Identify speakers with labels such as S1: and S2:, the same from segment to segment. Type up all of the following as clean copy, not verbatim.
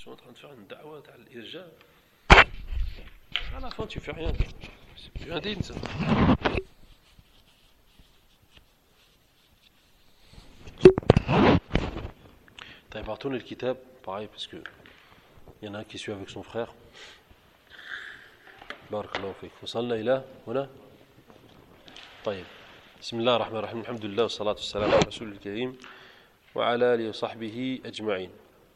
S1: sont en train de faire une da'wah à l'irja. À la fin, tu fais rien. C'est plus indigne, ça. T'as pas retourné le kitab, pareil, parce que il y en a un qui suit avec son frère. Barakallahu fik. وصلنا إلى هنا. طيب. بسم الله الرحمن الرحيم. الحمد لله والصلاة والسلام على رسول الكريم وعلى آله وصحبه أجمعين.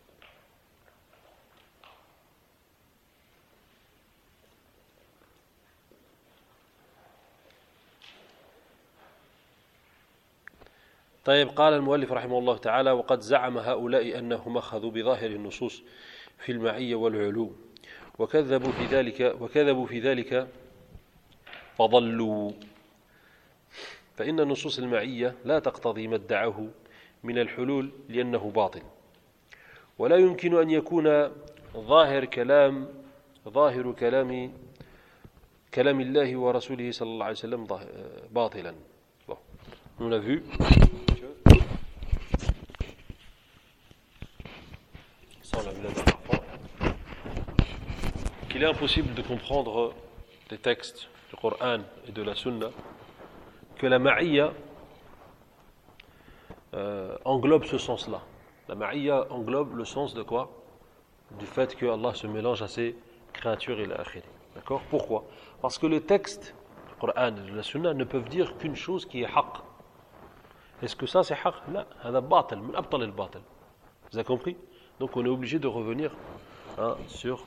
S1: طيب قال المؤلف رحمه الله تعالى وقد زعم هؤلاء أنهم أخذوا بظاهر النصوص في المعية والعلو وكذبوا في ذلك فضلوا فإن نصوص المعية لا تقتضي ما ادعاه من الحلول لأنه باطل ولا يمكن أن يكون ظاهر كلام الله ورسوله صلى الله عليه وسلم باطلا. Bon. On a vu ça on l'a vu la dernière fois qu'il est impossible de comprendre des textes du Coran et de la Sunna que la ma'iyya englobe ce sens-là. La ma'iyya englobe le sens de quoi? Du fait que Allah se mélange à ses créatures et l'akhir. D'accord? Pourquoi? Parce que le texte du Coran et de la Sunna ne peuvent dire qu'une chose qui est haqq. Est-ce que ça c'est haqq? Non, c'est batil, min abtal al-batil. Vous avez compris? Donc on est obligé de revenir sur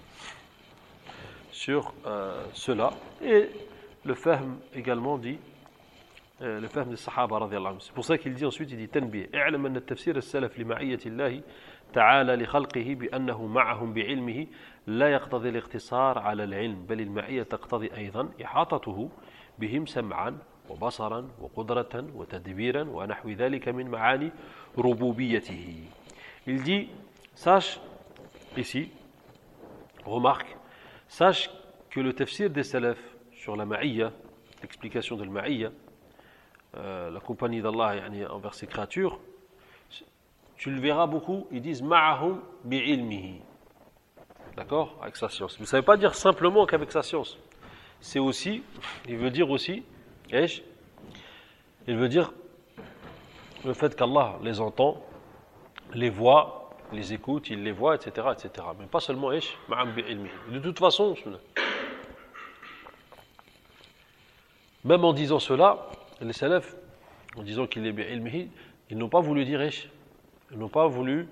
S1: cela. Et le fahm également dit le fahm des Sahaba radiyallahu anhum. C'est pour ça qu'il dit ensuite, il dit tanbih. اعلم أن التفسير السلف لمعية الله تعالى لخلقه بأنه معهم بعلمه لا يقتضي الاقتصار على العلم بل المعية تقتضي أيضا إحاطته بهم سمعا وبصرا وقدرة وتدبيرا ونحو ذلك من معاني ربوبيته. Il dit, sache, ici, remarque, sache que le tafsir des salaf sur la ma'iyya, l'explication de la ma'iyya, la compagnie d'Allah envers ses créatures, tu le verras beaucoup, ils disent ma'ahum bi'ilmihi. D'accord? Avec sa science. Mais ça ne veut pas dire simplement qu'avec sa science. C'est aussi, il veut dire aussi, il veut dire le fait qu'Allah les entend, les voit, les écoute, il les voit, etc., etc. Mais pas seulement ma'am bi'ilmihi. De toute façon, même en disant cela, les salafs, en disant qu'il est bi'ilmihi, ils n'ont pas voulu dire ils n'ont pas voulu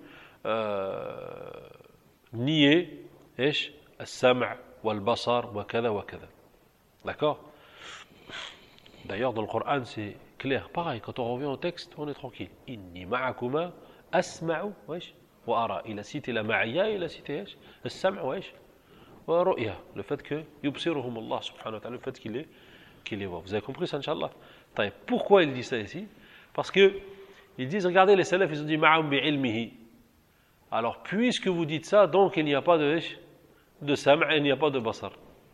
S1: nier as-sam' wal-basar wa kada wa kada. D'accord? D'ailleurs, dans le Coran, c'est clair. Pareil, quand on revient au texte, on est tranquille. Inni ma'akuma asma'u wa ara. Il a cité la ma'iyya, il a cité as-sam' wa ru'ya. Le fait que yubsiruhum Allah subhanahu wa ta'ala, le fait qu'il les voit. Vous avez compris ça, Inch'Allah? Pourquoi il dit ça ici? Parce que ils disent, regardez, les salafs, ils ont dit ma'am bi'ilmihi. Alors, puisque vous dites ça, donc il n'y a pas de sam' et il n'y a pas de basar.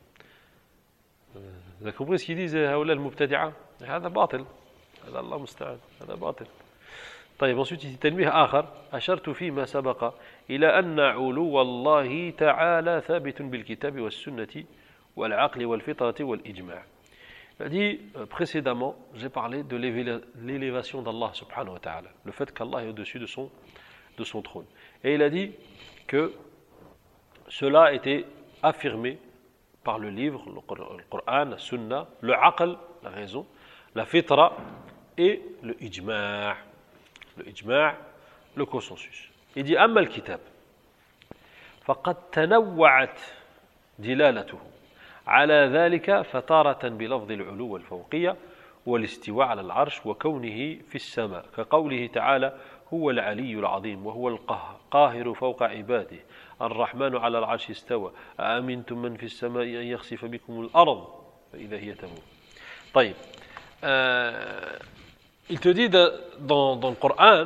S1: Vous avez compris ce qu'ils disent, هؤلاء المبتدعة؟ هذا باطل. هذا الله مستعان. هذا باطل. طيب ensuite il dit تنبيه آخر أشرت فيما سبق إلى أن علو الله تعالى ثابت بالكتاب والسنة والعقل والفطرة والإجماع. Il a dit précédemment, j'ai parlé de l'élévation d'Allah subhanahu wa ta'ala, le fait qu'Allah est au-dessus de son trône. Et il a dit que cela a été affirmé par le livre, le Coran, la Sunna, le aql, la raison, la fitra et le ijma'. Le ijma', le consensus. Il dit amma al-kitab faqad tanawwa'at dilalatuhu على ذلك فتارة بلفظ العلو والفوقية والاستواء على العرش وكونه في السماء كقوله تعالى هو العلي العظيم وهو القاهر فوق عباده الرحمن على العرش استوى أأمنتم من في السماء أن يخسف بكم الأرض فإذا هي تمور. طيب il te dit dans le Coran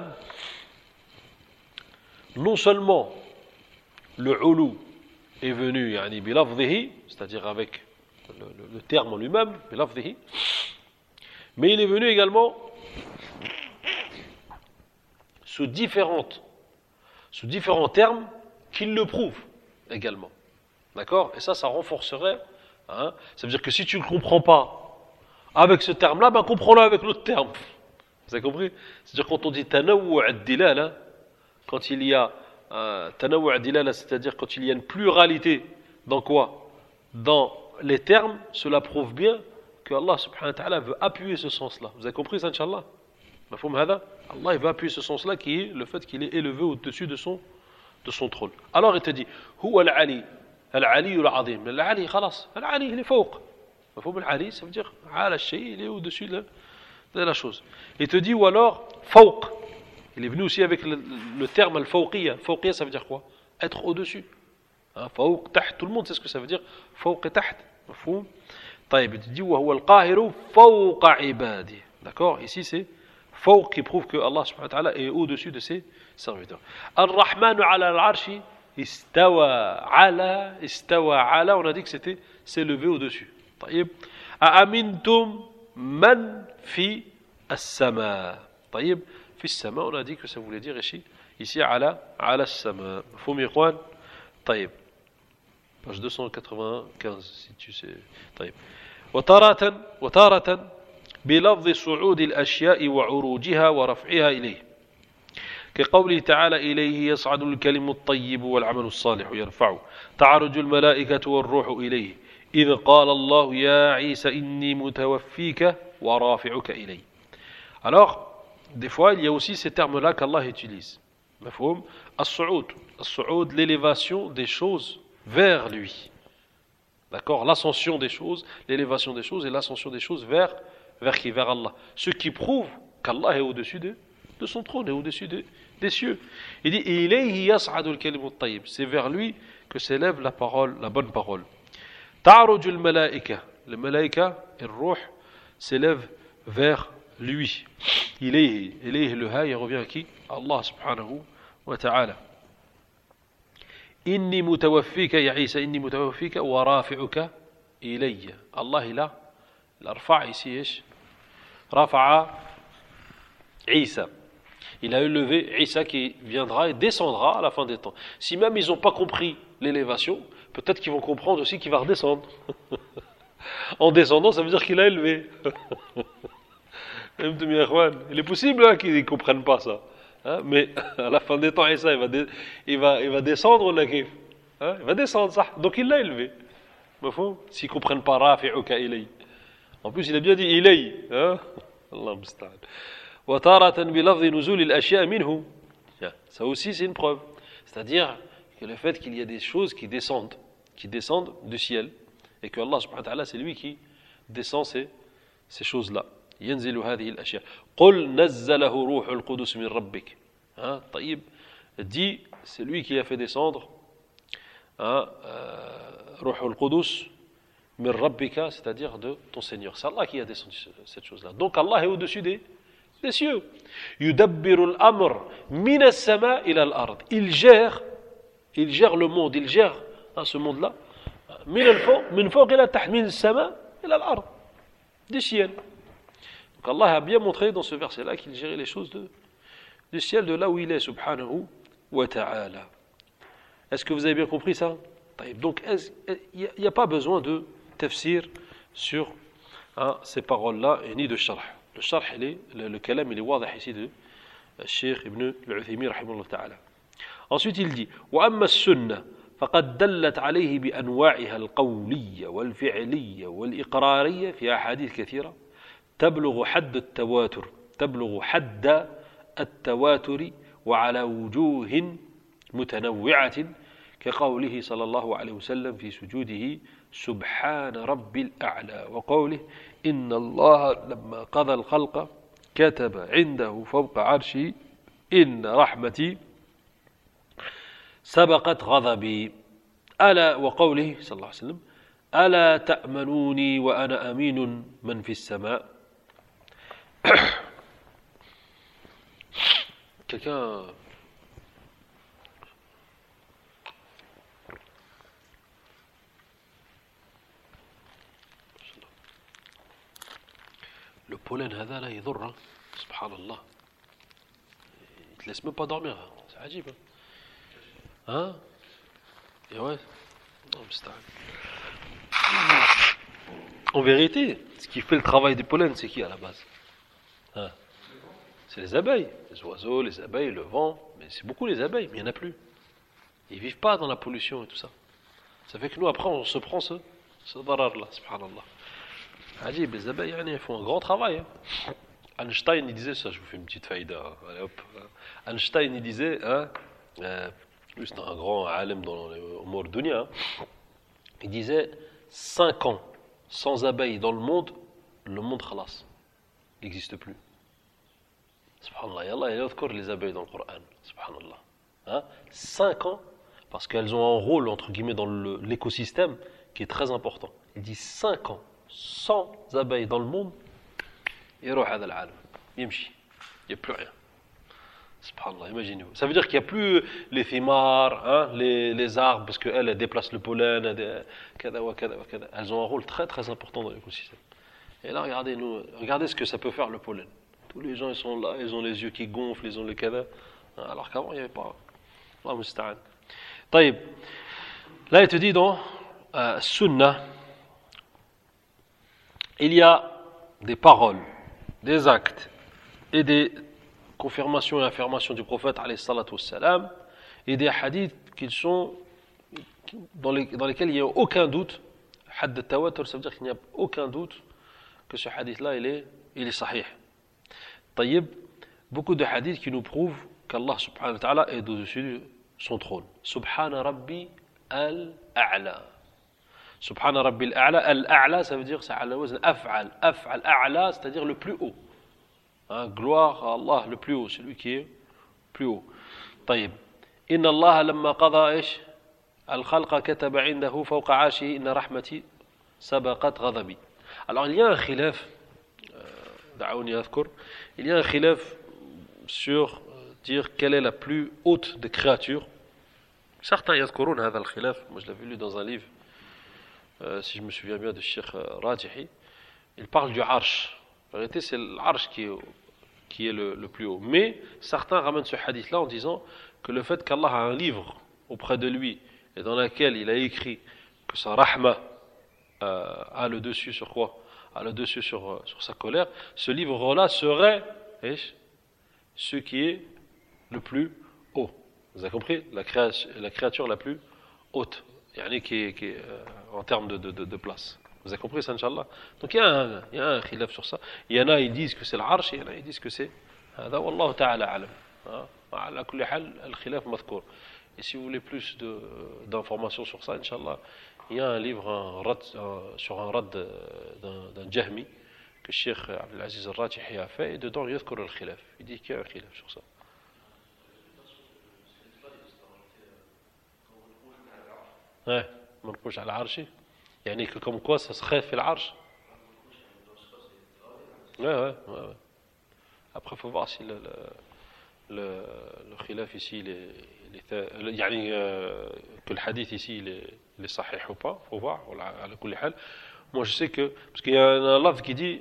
S1: non seulement le ulu est venu yani bilafdhihi, c'est-à-dire avec le terme en lui-même, bilafdhihi, mais il est venu également sous différents termes qu'il le prouve également. D'accord? Et ça renforcerait. Hein? Ça veut dire que si tu ne le comprends pas avec ce terme-là, ben comprends-le avec l'autre terme. Vous avez compris? C'est-à-dire quand on dit tanawwu' ad-dilala, quand il y a tanawwu' ad-dilala, c'est-à-dire quand il y a une pluralité dans quoi? Dans les termes, cela prouve bien que Allah subhanahu wa ta'ala veut appuyer ce sens-là. Vous avez compris ça, Inch'Allah? Allah, il veut appuyer ce sens-là qui est le fait qu'il est élevé au-dessus de son trône. Alors il te dit Huwa al-Ali, al-Ali al-Azim. Al-Ali, khalas, al-Ali, il est fawq. Al-Ali, ça veut dire Ala al-Shay, il est au-dessus de la chose. Il te dit, ou alors fawq. Il est venu aussi avec le terme al-fawqiyya. Fawqiyya, ça veut dire quoi? Être au-dessus. Fawq, taht, tout le monde sait ce que ça veut dire. Fawq et taht. Mafhoum. طيب, il te dit wa huwa al-qahiru fawqa ibadi. D'accord? Ici c'est fawq qui prouve que Allah subhanahu wa ta'ala est au-dessus de ses serviteurs. Ar-Rahmanu ala al-arshi istawa ala, on a dit que c'était s'élever au-dessus. طيب. A'amintum man fi as-sama. طيب. Fi as-sama, on a dit que ça voulait dire ici ala as-sama. Mafhoum ya ikhwan? طيب. Page 295 si tu sais. طيب. وتارة بلفظ صعود الأشياء وعروجها ورفعها إليه كقوله تعالى إليه يصعد الكلم الطيب والعمل الصالح يرفعه تعرج الملائكة والروح إليه إذ قال الله يا عيسى إني متوفيك ورافعك إليه. Alors, des fois, il y a aussi ces termes-là qu'Allah utilise. مفهوم؟ الصعود, l'élévation des choses vers lui. D'accord? L'ascension des choses, l'élévation des choses et l'ascension des choses vers qui? Vers Allah. Ce qui prouve qu'Allah est au-dessus de son trône, est au-dessus des cieux. Il dit ilayhi yas'adul kalimut tayyib. C'est vers lui que s'élève la parole, la bonne parole. Ta'rujul malaika. Le malaika et le ruh s'élèvent vers lui. Ilayhi, le ha, il revient à qui? Allah subhanahu wa ta'ala. إني متوفيك يا عيسى إني متوفيك ورافعك إلي. الله لا الأرفع ici إيش؟ رفع عيسى. Il a élevé Isa qui viendra et descendra à la fin des temps. Si même ils n'ont pas compris l'élévation, peut-être qu'ils vont comprendre aussi qu'il va redescendre. En descendant, ça veut dire qu'il a élevé. Il est possible qu'ils ne comprennent pas ça. Hein, mais à la fin des temps, Isa, il va descendre la kif. Hein, il va descendre, ça. Donc il l'a élevé. S'ils ne comprennent pas Rafi'uka ilay. En plus, il a bien dit ilay. Hein? Allah musta'an. Wa taratan bi lafzi nuzul al-ashya' minhu. Ça aussi, c'est une preuve. C'est-à-dire que le fait qu'il y a des choses qui descendent du ciel, et que Allah subhanahu wa ta'ala, c'est lui qui descend ces choses-là. ينزل هذه الأشياء قل نزله روح القدس من ربك. طيب, dit c'est lui qui a fait descendre روح القدس من ربك, c'est-à-dire de ton Seigneur. C'est Allah qui a descendu cette chose-là. Donc Allah est au-dessus des cieux. يدبر الأمر من السماء إلى الأرض. Il gère le monde, il gère ce monde-là من فوق إلى تحت, من السماء إلى الأرض, du ciel. Donc Allah a bien montré dans ce verset-là qu'il gérait les choses du ciel, de là où il est, subhanahu wa ta'ala. Est-ce que vous avez bien compris ça? Donc il n'y a pas besoin de tafsir sur ces paroles-là, et ni de sharh. Le sharh, le kalam, il est wadih ici de Cheikh Ibn al-Uthaymin, rahimahullah ta'ala. Ensuite il dit وأما السنة فقد دلت عليه بأنواعها القولية والفعلية والإقرارية في أحاديث كثيرة تبلغ حد التواتر وعلى وجوه متنوعة كقوله صلى الله عليه وسلم في سجوده سبحان رب الأعلى وقوله إن الله لما قضى الخلق كتب عنده فوق عرشه إن رحمتي سبقت غضبي ألا وقوله صلى الله عليه وسلم ألا تأمنوني وأنا أمين من في السماء. Quelqu'un le pollen هذا لا يضر سبحان الله, il te laisse même pas dormir, c'est عجيب hein. Et ouais. En vérité, ce qui fait le travail du pollen, c'est qui à la base? Hein? C'est les abeilles, les oiseaux, les abeilles, le vent. Mais c'est beaucoup les abeilles, mais il n'y en a plus. Ils ne vivent pas dans la pollution et tout ça. Ça fait que nous, après, on se prend ce darar-là, subhanallah. Ajib, les abeilles, elles font un grand travail. Hein. Einstein, il disait ça, je vous fais une petite faïda. Allez, hop. Einstein, il disait, hein, lui, c'est un grand alim dans les umur dunya, hein, il disait 5 ans sans abeilles dans le monde khalas, il n'existe plus. Subhanallah, Allah, il adhkar les abeilles dans le Coran, subhanallah. Hein, 5 ans, parce qu'elles ont un rôle, entre guillemets, dans l'écosystème qui est très important. Il dit 5 ans sans abeilles dans le monde, يروح هذا العالم يمشي il n'y a plus rien. Subhanallah, imaginez-vous. Ça veut dire qu'il n'y a plus les thimars, hein, les arbres, parce qu'elles déplacent le pollen, elles ont un rôle très très important dans l'écosystème. Et là, regardez ce que ça peut faire le pollen. Tous les gens, ils sont là, ils ont les yeux qui gonflent, ils ont le kada, alors qu'avant, il n'y avait pas. Allah musta'an. طيب. Là, il te dit dans Sunnah, il y a des paroles, des actes et des confirmations et affirmations du prophète alayhi salatu wassalam, et des hadiths dans lesquels il n'y a aucun doute. Had al-tawatur, ça veut dire qu'il n'y a aucun doute que ce hadith-là il est sahih. Tayyib, beaucoup de hadiths qui nous prouvent qu'Allah subhanahu wa ta'ala est au-dessus de son trône. Subhana rabbi al-a'la. Subhana rabbi al-a'la. Al-a'la, ça veut dire c'est ala wazn af'al. Af'al, a'la, c'est-à-dire le plus haut. Hein, gloire à Allah, le plus haut, celui qui est plus haut. طيب. إن الله لما قضى إيش الخلق كتب عنده فوق عرشه إن رحمتي سبقت غضبي. Alors il y a un khilaf, دعوني أذكر, il y a un khilaf sur dire quelle est la plus haute des créatures. Certains يذكرون هذا الخلاف, moi je l'avais lu dans un livre, si je me souviens bien, de Cheikh Rajihi. Il parle du arsh. En réalité, c'est l'arsh qui est le plus haut. Mais certains ramènent ce hadith-là en disant que le fait qu'Allah a un livre auprès de lui et dans lequel il a écrit que sa rahma a le dessus sur quoi? A le dessus sur sa colère, ce livre-là serait ce qui est le plus haut. Vous avez compris? La créature la plus haute, qui est en termes de place. Vous avez compris ça, Inch'Allah? Donc il y a un khilaf sur ça. Il y en a, ils disent que c'est l'arsh, il y en a, ils disent que c'est هذا والله تعالى أعلم. على كل حال الخلاف مذكور. Et si vous voulez plus d'informations sur ça, Inch'Allah, il y a un livre sur un rad d'un Jahmi que Cheikh Abdelaziz Al-Rajihi a fait, et dedans il y a le khilaf. Il dit qu'il y a un khilaf sur ça. Ouais, منقوش على عرشي. يعني comme quoi ça serait fait l'arche. Ouais. Après, il faut voir si le khilaf ici, que le hadith ici, il est sahih ou pas. Il faut voir. Moi, je sais que, parce qu'il y a un laf qui dit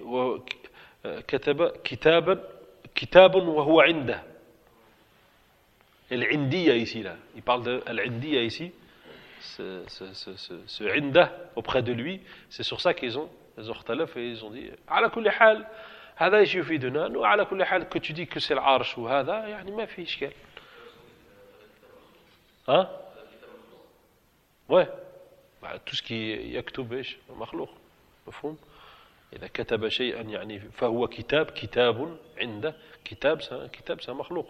S1: كتاب وهو عنده. العندية ici, là. Il parle de l'indiyya ici. Ce indah auprès de lui, c'est sur ça qu'ils ont اختلف et ils ont dit على كل حال هذا ايش يفيدنا انه على كل حال que tu dis que c'est العرش وهذا يعني ما في اشكال. Hein? Ouais. Tout ce qui يكتب ايش مخلوق. مفهوم؟ إذا كتب شيئا يعني فهو كتاب عنده كتاب c'est un مخلوق.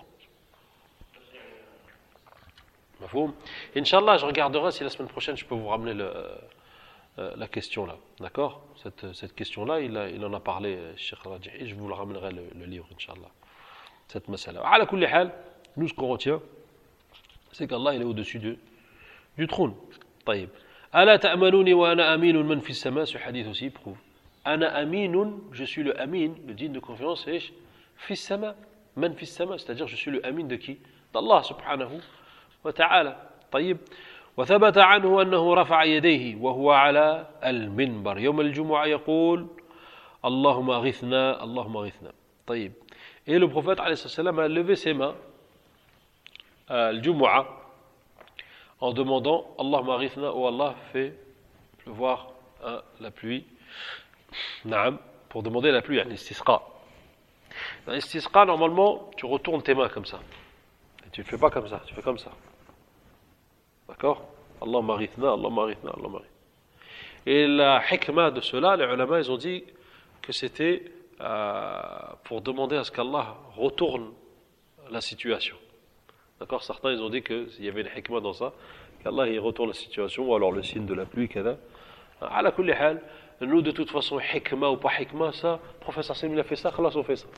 S1: Inch'Allah, je regarderai si la semaine prochaine je peux vous ramener la question là. D'accord? Cette question-là, il en a parlé, Cheikh Rajihi, je vous le ramènerai le livre, Inch'Allah. Cette masala. Ala kulli hal, nous ce qu'on retient, c'est qu'Allah il est au-dessus du trône. طيب. Ala ta'manuni wa ana aminun man fi sama, ce hadith aussi prouve. Ana aminun, je suis le amin, le digne de confiance, et fi sama, man fi sama, c'est-à-dire je suis le amin de qui? D'Allah subhanahu وتعالى. طيب. وثبت عنه أنه رفع يديه وهو على المنبر يوم الجمعة يقول اللهم أغثنا اللهم أغثنا. طيب. Et le prophète عليه الصلاة والسلام a levé ses mains le Jumu'ah en demandant Allah marithna ou Allah fait pleuvoir la pluie. Naam, pour demander la pluie, l'istisqa. Dans l'istisqa, normalement, tu retournes tes mains comme ça. Et tu ne fais pas comme ça, tu fais comme ça. D'accord? Allah marithna, Allah marithna, Allah marithna. Et la hikmah de cela, les ulama, ils ont dit que c'était pour demander à ce qu'Allah retourne la situation. D'accord? Certains, ils ont dit qu'il y avait une hikmah dans ça, qu'Allah il retourne la situation, ou alors le signe de la pluie, kada. Ala kulli hal, nous de toute façon, hikmah ou pas hikmah, ça, le professeur Salim il a fait ça, khalas, on fait ça.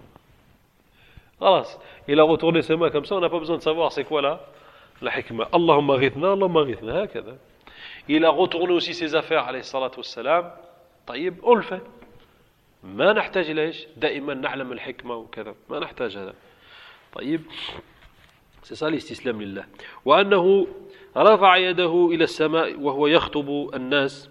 S1: Khalas, il a retourné ses mains comme ça, on n'a pas besoin de savoir c'est quoi là, la hikmah. Allahumma ghithna, Allahumma ghithna, hakada. Il a retourné aussi ses affaires, alayhi salatu wassalam. طيب, on le fait. ما نحتاج إلى إيش؟ دائما نعلم الحكمة وكذا، ما نحتاج هذا. طيب. C'est ça الاستسلام لله. وأنه رفع يده إلى السماء وهو يخطب الناس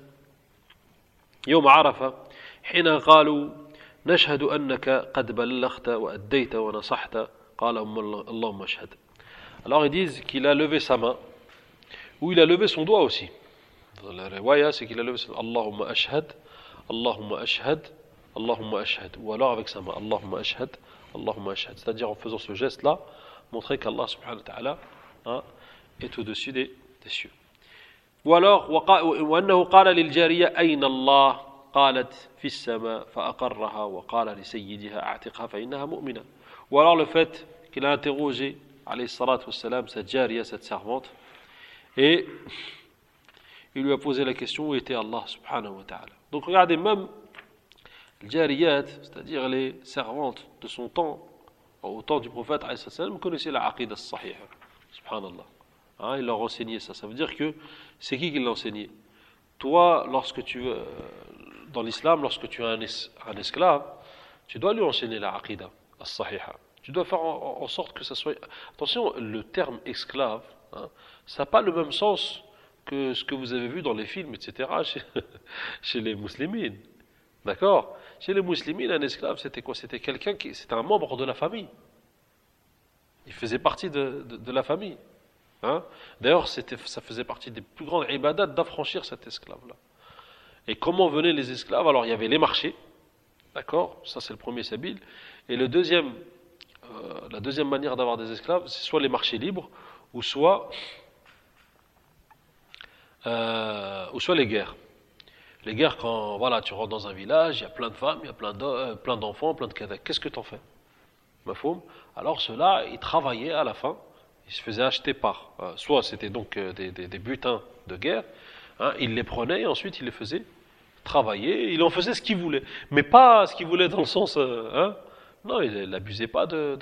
S1: يوم عرفة حين قالوا نشهد أنك قد بلغت وأديت ونصحت قال اللهم اشهد. Alors ils disent qu'il a levé sa main ou il a levé son doigt aussi. Dans la riwaya, c'est qu'il a levé sa main. Allahumma ashhad, Allahumma ashhad, Allahumma ashhad. Ou alors avec sa main. Allahumma ashhad, Allahumma ashhad. C'est-à-dire en faisant ce geste-là, montrer qu'Allah subhanahu wa ta'ala est au-dessus des cieux. Ou alors, وأنه قال للجارية أين الله قالت في السماء فأقرها وقال لسيدها أعتقها فإنها مؤمنة. Ou alors le fait qu'il a interrogé alayhi salatu wassalam cette jariya, cette servante, et il lui a posé la question où était Allah subhanahu wa ta'ala. Donc regardez, même les jariyat, c'est-à-dire les servantes de son temps, au temps du prophète alayhi sallam, connaissaient la aqidah as-sahiha, subhanallah. Il leur enseignait ça. Ça veut dire que c'est qui l'a enseigné? Toi, lorsque tu dans l'islam, lorsque tu as un esclave, tu dois lui enseigner la aqidah as-sahiha. Tu dois faire en sorte que ça soit... Attention, le terme esclave, ça n'a pas le même sens que ce que vous avez vu dans les films, etc., chez les musulmans. D'accord? Chez les musulmans, un esclave, c'était quoi? C'était c'était un membre de la famille. Il faisait partie de la famille. D'ailleurs, ça faisait partie des plus grandes ibadats d'affranchir cet esclave-là. Et comment venaient les esclaves? Alors, il y avait les marchés. D'accord? Ça, c'est le premier sabil. Et la deuxième manière d'avoir des esclaves, c'est soit les marchés libres, ou soit les guerres. Les guerres, quand voilà, tu rentres dans un village, il y a plein de femmes, il y a plein d'enfants, plein de cadets. Qu'est-ce que tu en fais? Mafhoum? Alors ceux-là, ils travaillaient à la fin, ils se faisaient acheter soit c'était donc des butins de guerre, ils les prenaient et ensuite ils les faisaient travailler, il en faisait ce qu'ils voulaient. Mais pas ce qu'ils voulaient dans le sens... non, il n'abusait pas de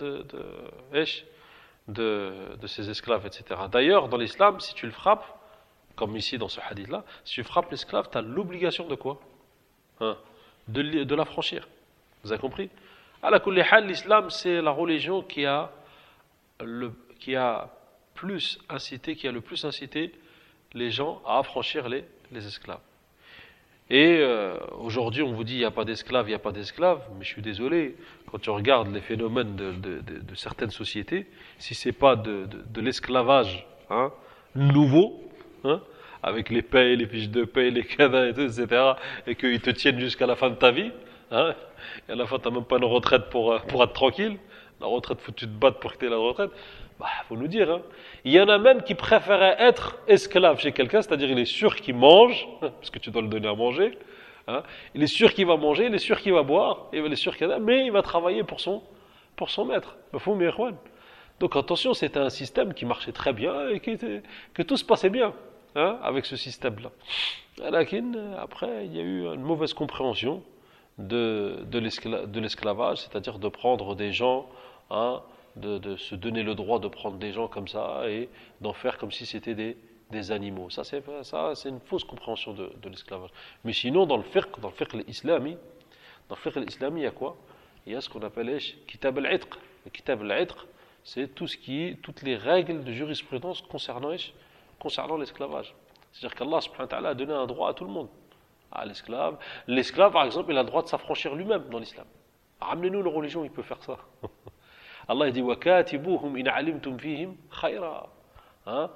S1: ses esclaves, etc. D'ailleurs, dans l'islam, si tu le frappes, comme ici dans ce hadith-là, si tu frappes l'esclave, tu as l'obligation de quoi? De l'affranchir. Vous avez compris? À la kulli hal, l'islam, c'est la religion qui a le plus incité les gens à affranchir les esclaves. Et aujourd'hui, on vous dit il n'y a pas d'esclaves, mais je suis désolé, quand tu regardes les phénomènes de certaines sociétés, si ce n'est pas de l'esclavage nouveau, avec les payes, les fiches de paye, les cadins, et tout, etc., et qu'ils te tiennent jusqu'à la fin de ta vie, et à la fin, tu n'as même pas une retraite pour être tranquille. La retraite, faut que tu te battes pour que tu aies la retraite. Faut nous dire. Il y en a même qui préféraient être esclave chez quelqu'un, c'est-à-dire il est sûr qu'il mange, parce que tu dois le donner à manger. Il est sûr qu'il va manger, il est sûr qu'il va boire, il est sûr mais il va travailler pour son maître. Donc attention, c'était un système qui marchait très bien et que tout se passait bien avec ce système-là. Après, il y a eu une mauvaise compréhension de l'esclavage, c'est-à-dire de prendre des gens, de se donner le droit de prendre des gens comme ça et d'en faire comme si c'était des animaux. Ça, c'est une fausse compréhension de l'esclavage. Mais sinon, dans le fiqh islami, il y a quoi? Il y a ce qu'on appelle kitab al-'itq. Le kitab al-'itq, c'est toutes les règles de jurisprudence concernant l'esclavage. C'est-à-dire qu'Allah subhanahu wa ta'ala a donné un droit à tout le monde. À l'esclave. L'esclave, par exemple, il a le droit de s'affranchir lui-même dans l'islam. Ramenez-nous la religion, il peut faire ça. Allah dit وَكَاتِبُوهُمْ إِنْ عَلِمْتُمْ فِيهِمْ خَيْرًا.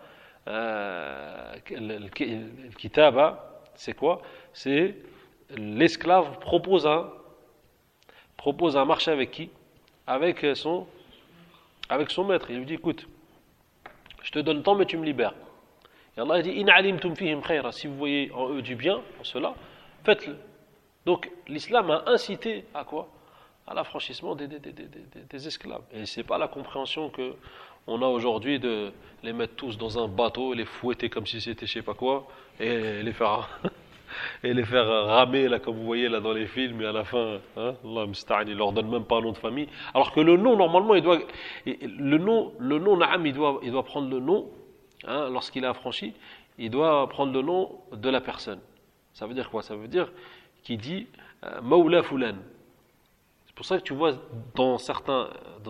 S1: le kitaba, c'est quoi? C'est l'esclave propose un marché avec qui? Avec son maître. Il lui dit, écoute, je te donne tant, mais tu me libères. Et Allah dit, in alimtum fihim khayra, si vous voyez en eux du bien, en cela, faites-le. Donc l'islam a incité à quoi? À l'affranchissement des esclaves. Et c'est pas la compréhension que on a aujourd'hui de les mettre tous dans un bateau, les fouetter comme si c'était je sais pas quoi, et les faire ramer là comme vous voyez là dans les films, et à la fin, hein, Allah musta'an, il leur donne même pas un nom de famille. Alors que le nom normalement le nom Naam, il doit prendre le nom, hein, lorsqu'il est affranchi, il doit prendre le nom de la personne. Ça veut dire quoi? Ça veut dire qu'il dit Mawla Fulan. C'est pour ça que tu vois dans certaines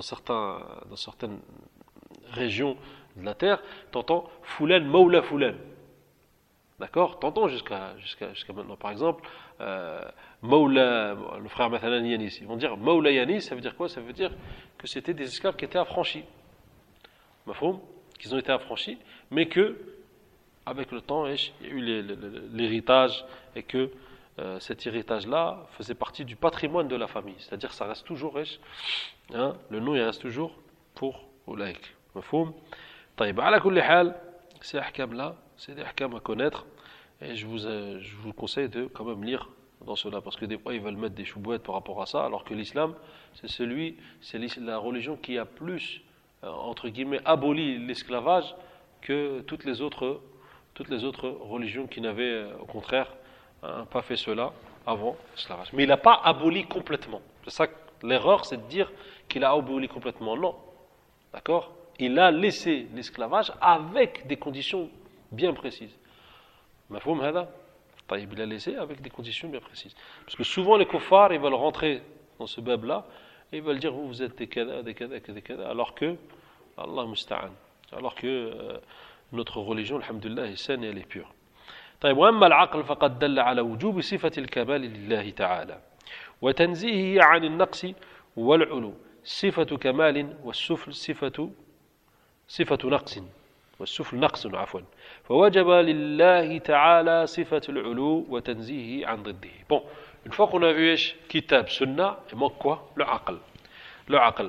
S1: régions de la terre, t'entends Fulan Mawla Fulan. D'accord? T'entends jusqu'à maintenant. Par exemple, Mawla, le frère Mathalan Yanis, ils vont dire Mawla Yanis, ça veut dire quoi? Ça veut dire que c'était des esclaves qui étaient affranchis. Mafhoum? Qu'ils ont été affranchis, mais que avec le temps, il y a eu l'héritage, et que cet héritage-là faisait partie du patrimoine de la famille. C'est-à-dire que ça reste toujours, hein, le nom il reste toujours pour Oulaïk. Mafhoum? طيب على كل حال, ces ahkams-là, c'est des ahkams à connaître, et je vous conseille de quand même lire dans cela, parce que des fois ils veulent mettre des choubouettes par rapport à ça, alors que l'islam, c'est la religion qui a plus, entre guillemets, aboli l'esclavage que toutes les autres religions qui n'avaient au contraire pas fait cela avant l'esclavage. Mais il n'a pas aboli complètement. C'est ça que l'erreur, c'est de dire qu'il a aboli complètement. Non. D'accord? Il a laissé l'esclavage avec des conditions bien précises. Mafhoum hada? Il a laissé avec des conditions bien précises. Parce que souvent les kuffars, ils veulent rentrer dans ce bab-là, et ils veulent dire vous êtes des kada, alors que Allah musta'an. Alors que notre religion, alhamdulillah, est saine et elle est pure. طيب وأما العقل فقد دل على وجوب صفة الكمال لله تعالى وتنزيهه عن النقص والعلو صفة كمال والسفل صفة نقص والسفل نقص عفوا فوجب لله تعالى صفة العلو وتنزيهه عن ضده. Bon, une fois qu'on a vu kitab, sunna, il manque quoi? Le aql.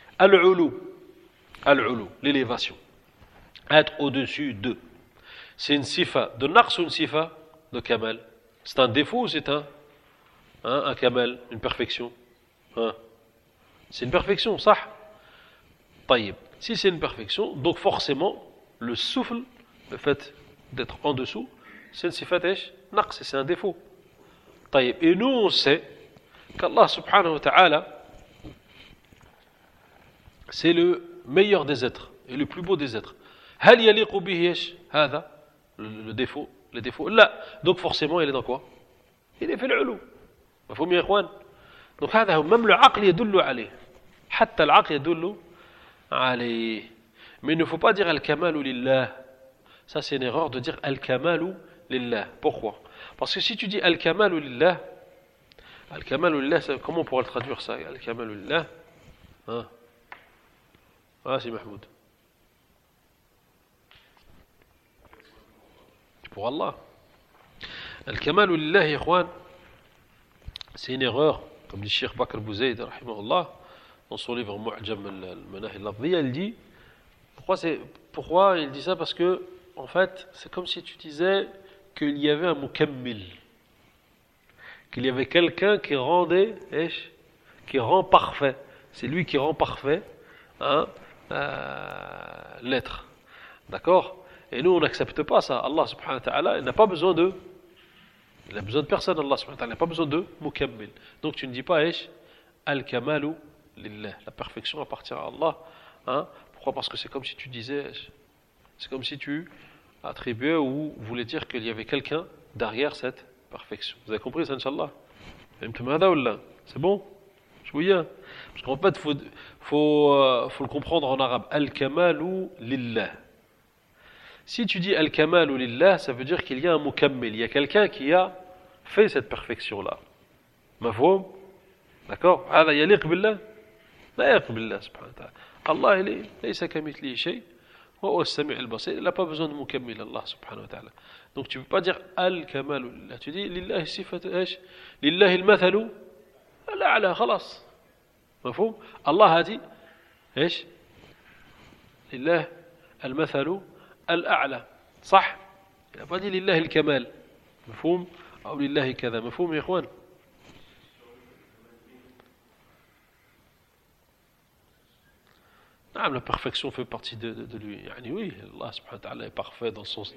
S1: Al-ulu, l'élévation. Être au-dessus de. C'est une sifa de naqs ou une sifa de kamal? C'est un défaut ou c'est un kamal, une perfection? C'est une perfection, ça. طيب. Si c'est une perfection, donc forcément, le souffle, le fait d'être en dessous, c'est une sifa naqs, c'est un défaut. طيب. Et nous, on sait qu'Allah subhanahu wa ta'ala, c'est le meilleur des êtres et le plus beau des êtres. هل يليق به هذا le défaut, les défauts? Là, donc forcément il est dans quoi? Il est في العلو. مفهوم يا اخوان؟ donc هذا même le عقل يدل عليه. حتى العقل يدل عليه. Mais il ne faut pas dire al-kamalu lillah. Ça c'est une erreur de dire al-kamalu lillah. Pourquoi? Parce que si tu dis al-kamalu lillah, comment on pourrait le traduire ça? Al-kamalu lillah, c'est Mahmoud. Pour Allah. Al-kamalu lillah, ikhwan, c'est une erreur, comme dit Cheikh Bakr Bouzaid, rahimahullah, dans son livre Mu'jam al-Manahil al-Lafdhiya, il dit, pourquoi il dit ça? Parce que, en fait, c'est comme si tu disais qu'il y avait un mukammil, qu'il y avait quelqu'un qui rend parfait. C'est lui qui rend parfait l'être. D'accord? Et nous, on n'accepte pas ça. Allah subhanahu wa ta'ala, il n'a pas besoin de personne. Allah subhanahu wa ta'ala n'a pas besoin de mukammil. Donc tu ne dis pas al-kamalu lillah. La perfection appartient à Allah. Pourquoi? Parce que c'est comme si tu disais, c'est comme si tu attribuais ou voulais dire qu'il y avait quelqu'un derrière cette perfection. Vous avez compris ça, Inch'Allah? C'est bon? Parce qu'en fait, faut le comprendre en arabe. Al-kamalu lillah. Si tu dis al-kamalu lillah, ça veut dire qu'il y a un mukammil, il y a quelqu'un qui a fait cette perfection-là. Mafhoum? D'accord? هذا يليق بالله؟ لا يليق بالله سبحانه وتعالى. Allah, il est ليس كمثله شيء وهو السميع البصير. Il n'a pas besoin de mukammil, Allah subhanahu wa ta'ala. Donc tu ne peux pas dire al-kamalu lillah. Tu dis lillahi sifatu ايش؟ لله المثل الأعلى خلاص. مفهوم؟ الله هذه ايش؟ لله المثل الأعلى. صح؟ Il n'a pas dit لله الكمال. مفهوم؟ أو لله كذا. مفهوم يا إخوان؟ نعم, la perfection fait partie de lui. يعني oui, Allah subhanahu wa ta'ala est parfait dans son...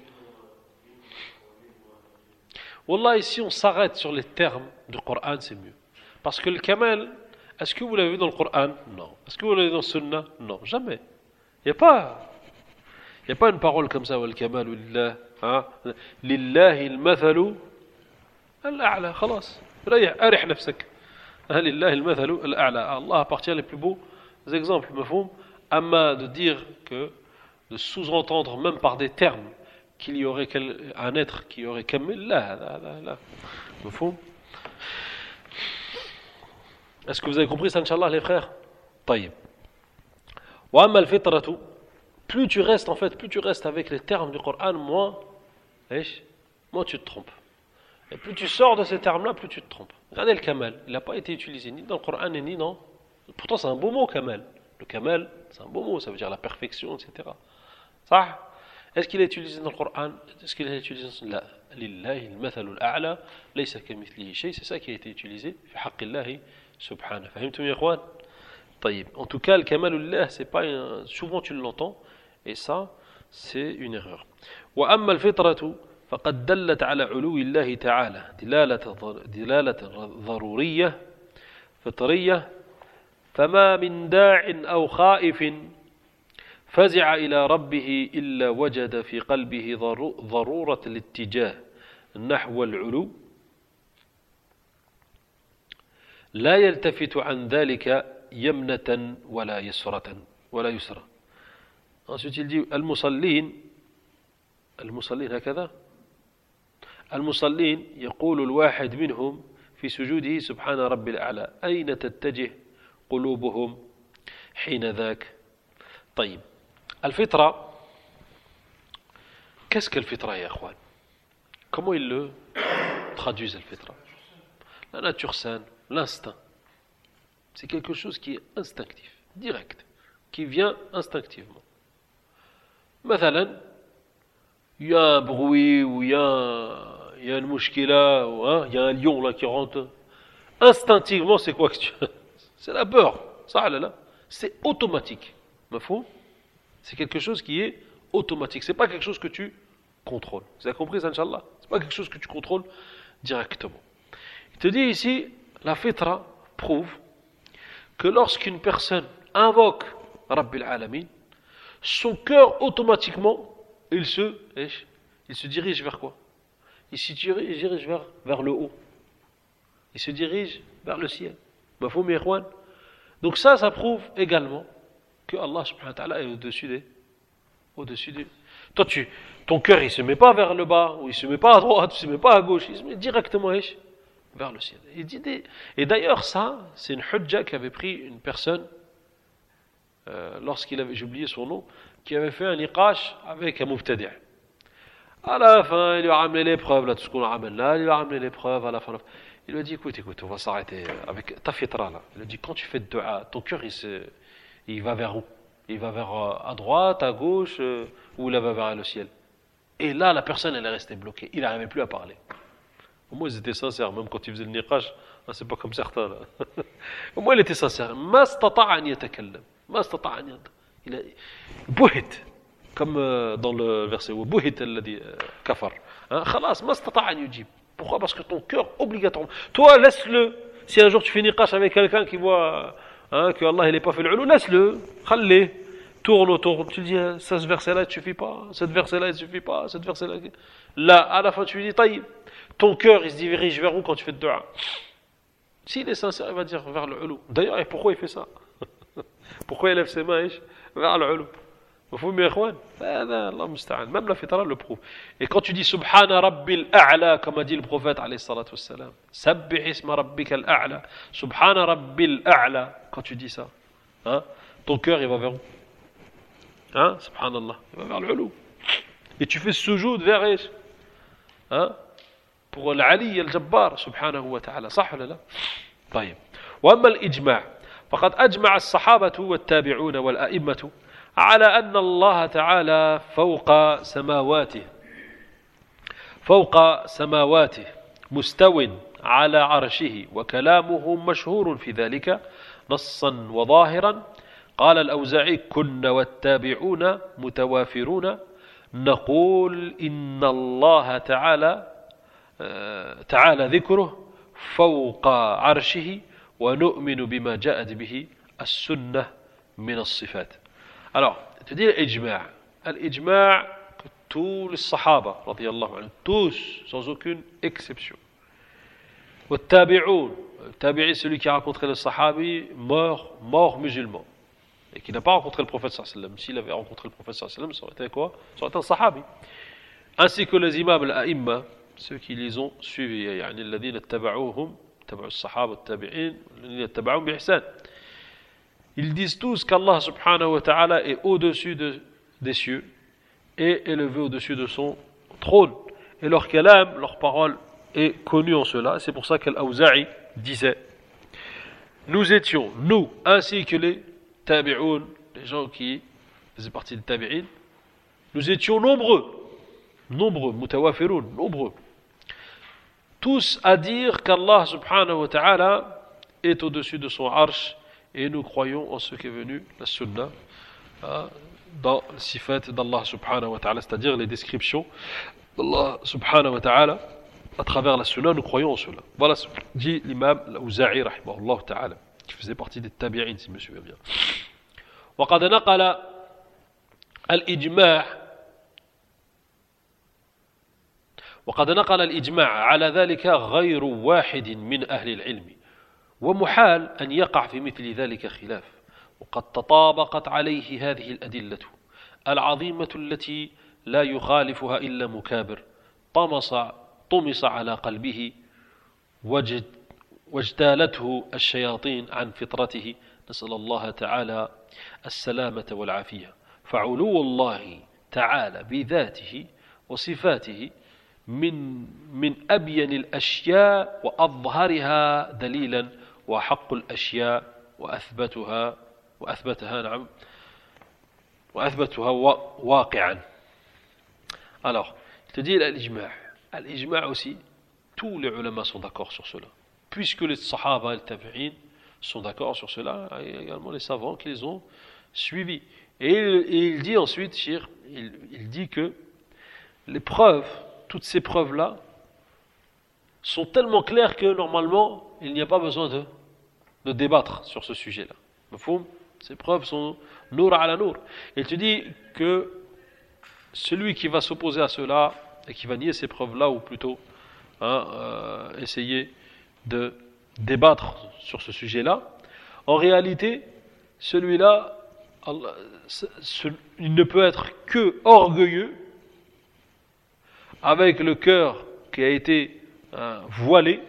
S1: Wallah, ici on s'arrête sur les termes du Coran, c'est mieux. Parce que le kamal, est-ce que vous l'avez vu dans le Coran? Non. Est-ce que vous l'avez dans le Sunna? Non, jamais. Il n'y a pas une parole comme ça, wal kamal lillah. Lillahi al-mathalu al-a'la, خلاص. أرح نفسك. Lillahi al-mathalu al-a'la. Allah appartient les plus beaux exemples, مفهوم? Amma de dire que, de sous-entendre même par des termes qu'il y aurait un être qui aurait kamil, là. مفهوم? Est-ce que vous avez compris ça, Inch'Allah, les frères? طيب. وأما الفطرة, plus tu restes avec les termes du Coran, moins tu te trompes. Et plus tu sors de ces termes-là, plus tu te trompes. Regardez le kamal, il n'a pas été utilisé ni dans le Coran ni dans... Pourtant c'est un beau mot, kamal. Le kamal, c'est un beau mot, ça veut dire la perfection, etc. Ça? Est-ce qu'il est utilisé dans le Coran? Est-ce qu'il est utilisé dans... لا. لله المثل الأعلى ليس كمثله شيء. C'est ça qui a été utilisé في حق الله سبحانه. فهمتم يا إخوان؟ طيب. En tout cas, le kamal lillah, c'est pas souvent tu l'entends, et ça, c'est une erreur. وأما الفطرة فقد دلت على علو الله تعالى دلالة ضرورية فطرية فما من داع أو خائف فزع إلى ربه إلا وجد في قلبه ضرورة الاتجاه نحو العلو لا يلتفت عن ذلك يمنة ولا يسرة. Ensuite il dit المصلين هكذا المصلين يقول الواحد منهم في سجوده سبحان ربي الأعلى أين تتجه قلوبهم حين ذاك. طيب, الفطرة, qu'est-ce que le fitra ya akhwan? Comment ils le traduisent le fitra? La nature saine, l'instinct, c'est quelque chose qui est instinctif, direct, qui vient instinctivement. مثلا il y a un bruit ou il y a une mouchkila ou il y a un lion là qui rentre, instinctivement c'est quoi que tu... c'est la peur, ça là, c'est automatique. Mafou? C'est quelque chose qui est automatique, c'est pas quelque chose que tu contrôles. Vous avez compris ça, Inch'Allah? C'est pas quelque chose que tu contrôles directement. Il te dit ici, la fitra prouve que lorsqu'une personne invoque Rabbil Alamin, son cœur automatiquement il se dirige vers quoi? Il se dirige vers le haut. Il se dirige vers le ciel. Mafhoum ya ikhwan? Donc ça prouve également que Allah subhanahu wa ta'ala est au-dessus des... Toi, ton cœur, il se met pas vers le bas, ou il se met pas à droite, il se met pas à gauche, il se met directement vers le ciel. Et d'ailleurs, ça, c'est une hujja qu'avait pris une personne, lorsqu'il avait, j'ai oublié son nom, qui avait fait un niqash avec un mubtadi'. À la fin, il lui a ramené les preuves, là, tout ce qu'on a ramené là, il lui a ramené les preuves, à la fin. Il lui a dit, écoute, on va s'arrêter avec ta fitra, là. Il lui a dit, quand tu fais de dua, ton cœur, il va vers où? Il va vers à droite, à gauche, ou il va vers le ciel. Et là, la personne, elle est restée bloquée. Il n'arrivait plus à parler. Au moins, ils étaient sincères, même quand ils faisaient le niqash. C'est pas comme certains, là. Au moins, il était sincère. ما استطاع أن يتكلم. ما استطاع أن يتكلم. بهت. Comme dans le verset où بهت الذي كفر. خلاص ما استطاع أن يجيب. Pourquoi? Parce que ton cœur, obligatoirement. Toi, laisse-le. Si un jour tu fais niqash avec quelqu'un qui voit que Allah il n'est pas fait le ulou, laisse-le. Khalé. Tourne autour. Tu dis, ce verset-là, il ne suffit pas. Cette verset-là, il ne suffit pas. Cette verset-là. Là, à la fin, tu lui dis, taïb. Ton cœur, il se dirige vers où quand tu fais de dua? S'il est sincère, il va dire vers le ulou. D'ailleurs, pourquoi il fait ça? Pourquoi il lève ses mains vers le ulou? Vous mes ikhwan? Allah musta'an. Même la fitra le prouve. Et quand tu dis Subhana Rabbil A'la, comme a dit le prophète alayhi salatu wassalam, Sabbih isma Rabbika al-A'la, Subhana Rabbil A'la, quand tu dis ça, ton cœur il va vers où? hein, subhanallah, il va vers le ulou. Et tu fais sujoud vers ايش, hein, pour العلي الجبار سبحانه وتعالى, صح ولا لا؟ طيب. وأما الإجماع فقد أجمع الصحابة والتابعون والأئمة على أن الله تعالى فوق سماواته مستو على عرشه وكلامه مشهور في ذلك نصا وظاهرا. قال الأوزاعي: كنا والتابعون متوافرون نقول إن الله تعالى ذكره فوق عرشه ونؤمن بما جاءت به السنة من الصفات. Alors, tu dis l'ijma', que tous les sahaba, radiyallahu anhum, tous, sans aucune exception. والتابعون, tabi'i, celui qui a rencontré le sahabi, mort musulman, et qui n'a pas rencontré le prophète sallallahu alayhi wa sallam. S'il avait rencontré le prophète sallallahu alayhi wa sallam, ça aurait été quoi? Ça aurait été un sahabi. Ainsi que les imams, l'a'imma, ceux qui les ont suivis, يعني الذين اتبعوهم, تبعوا الصحابة التابعين, الذين اتبعوهم بإحسان. Ils disent tous qu'Allah subhanahu wa ta'ala est au-dessus des cieux et élevé au-dessus de son trône. Et leur kalam, leur parole est connue en cela. C'est pour ça qu'Al-Awza'i disait: nous étions, nous, ainsi que les tabi'un, les gens qui faisaient partie des tabi'in, nous étions nombreux, mutawafirun, nombreux, tous à dire qu'Allah subhanahu wa ta'ala est au-dessus de son arsh, et nous croyons en ce qui est venu, la sunna, dans le sifat d'Allah subhanahu wa ta'ala, c'est-à-dire les descriptions d'Allah subhanahu wa ta'ala à travers la sunna, nous croyons en cela. Voilà ce que dit l'imam al-Awza'i rahimahullah ta'ala, qui faisait partie des tabi'in, si je me souviens bien. وقد نقل الإجماع على ذلك غير واحد من أهل العلم، ومحال أن يقع في مثل ذلك خلاف، وقد تطابقت عليه هذه الأدلة العظيمة التي لا يخالفها إلا مكابر طمس على قلبه واجتالته الشياطين عن فطرته، نسأل الله تعالى السلامة والعافية. فعلو الله تعالى بذاته وصفاته من أبين الأشياء وأظهرها دليلا وحق الأشياء وأثبتها واقعا. Alors, il te dit l'ijma' aussi, tous les ulama sont d'accord sur cela, puisque les sahaba et les tabi'in sont d'accord sur cela, et également les savants qui les ont suivis. Et il dit ensuite, il dit que les preuves, toutes ces preuves-là, sont tellement claires que normalement, il n'y a pas besoin de débattre sur ce sujet-là. Ces preuves sont nour ala nour. Il te dit que celui qui va s'opposer à cela et qui va nier ces preuves-là, ou plutôt essayer de débattre sur ce sujet-là, en réalité, celui-là, il ne peut être que orgueilleux, avec le cœur qui a été voilé,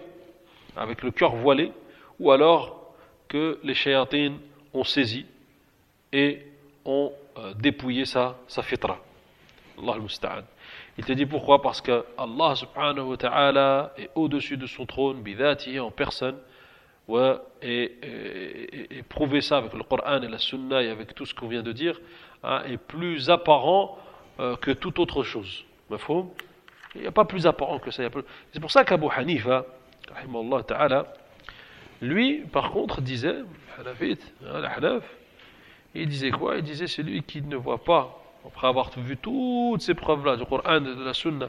S1: ou alors que les shayatines ont saisi et ont dépouillé sa fitra. Allah al-musta'an. Il te dit pourquoi? Parce que Allah subhanahu wa ta'ala est au-dessus de son trône, bidhatihi, en personne, et prouver ça avec le Coran et la Sunna et avec tout ce qu'on vient de dire, est plus apparent que toute autre chose. Mafhoum? Il n'y a pas plus apparent que ça. C'est pour ça qu'Abu Hanifa, rahimahullah ta'ala, lui, par contre, disait, il disait quoi? Il disait celui qui ne voit pas, après avoir vu toutes ces preuves-là du Coran et de la Sunna,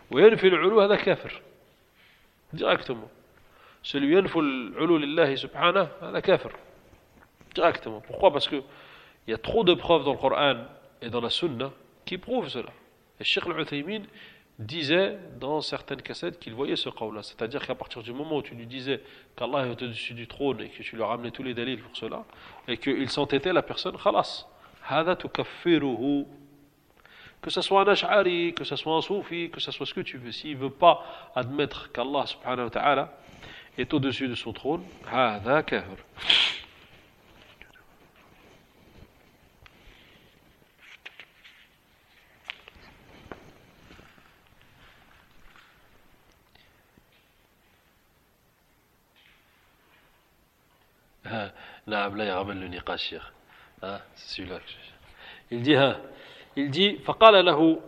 S1: directement. Celui yanful ulu lillahi subhanahu, hada kafir. Directement. Pourquoi? Parce qu'il y a trop de preuves dans le Coran et dans la Sunna qui prouvent cela. Et Cheikh Al-Uthaymin disait dans certaines cassettes qu'il voyait ce qawl-là. C'est-à-dire qu'à partir du moment où tu lui disais qu'Allah est au-dessus du trône et que tu lui ramenais tous les dalils pour cela, et qu'il s'entêtait la personne, khalas. Hada tukaffiruhu. Que ce soit un ash'ari, que ce soit un soufi, que ce soit ce que tu veux. S'il ne veut pas admettre qu'Allah subhanahu wa ta'ala est au-dessus de son trône, hada kafir. نعم لا يغمل النقاش شيخ c'est celui-là il dit il dit فقال له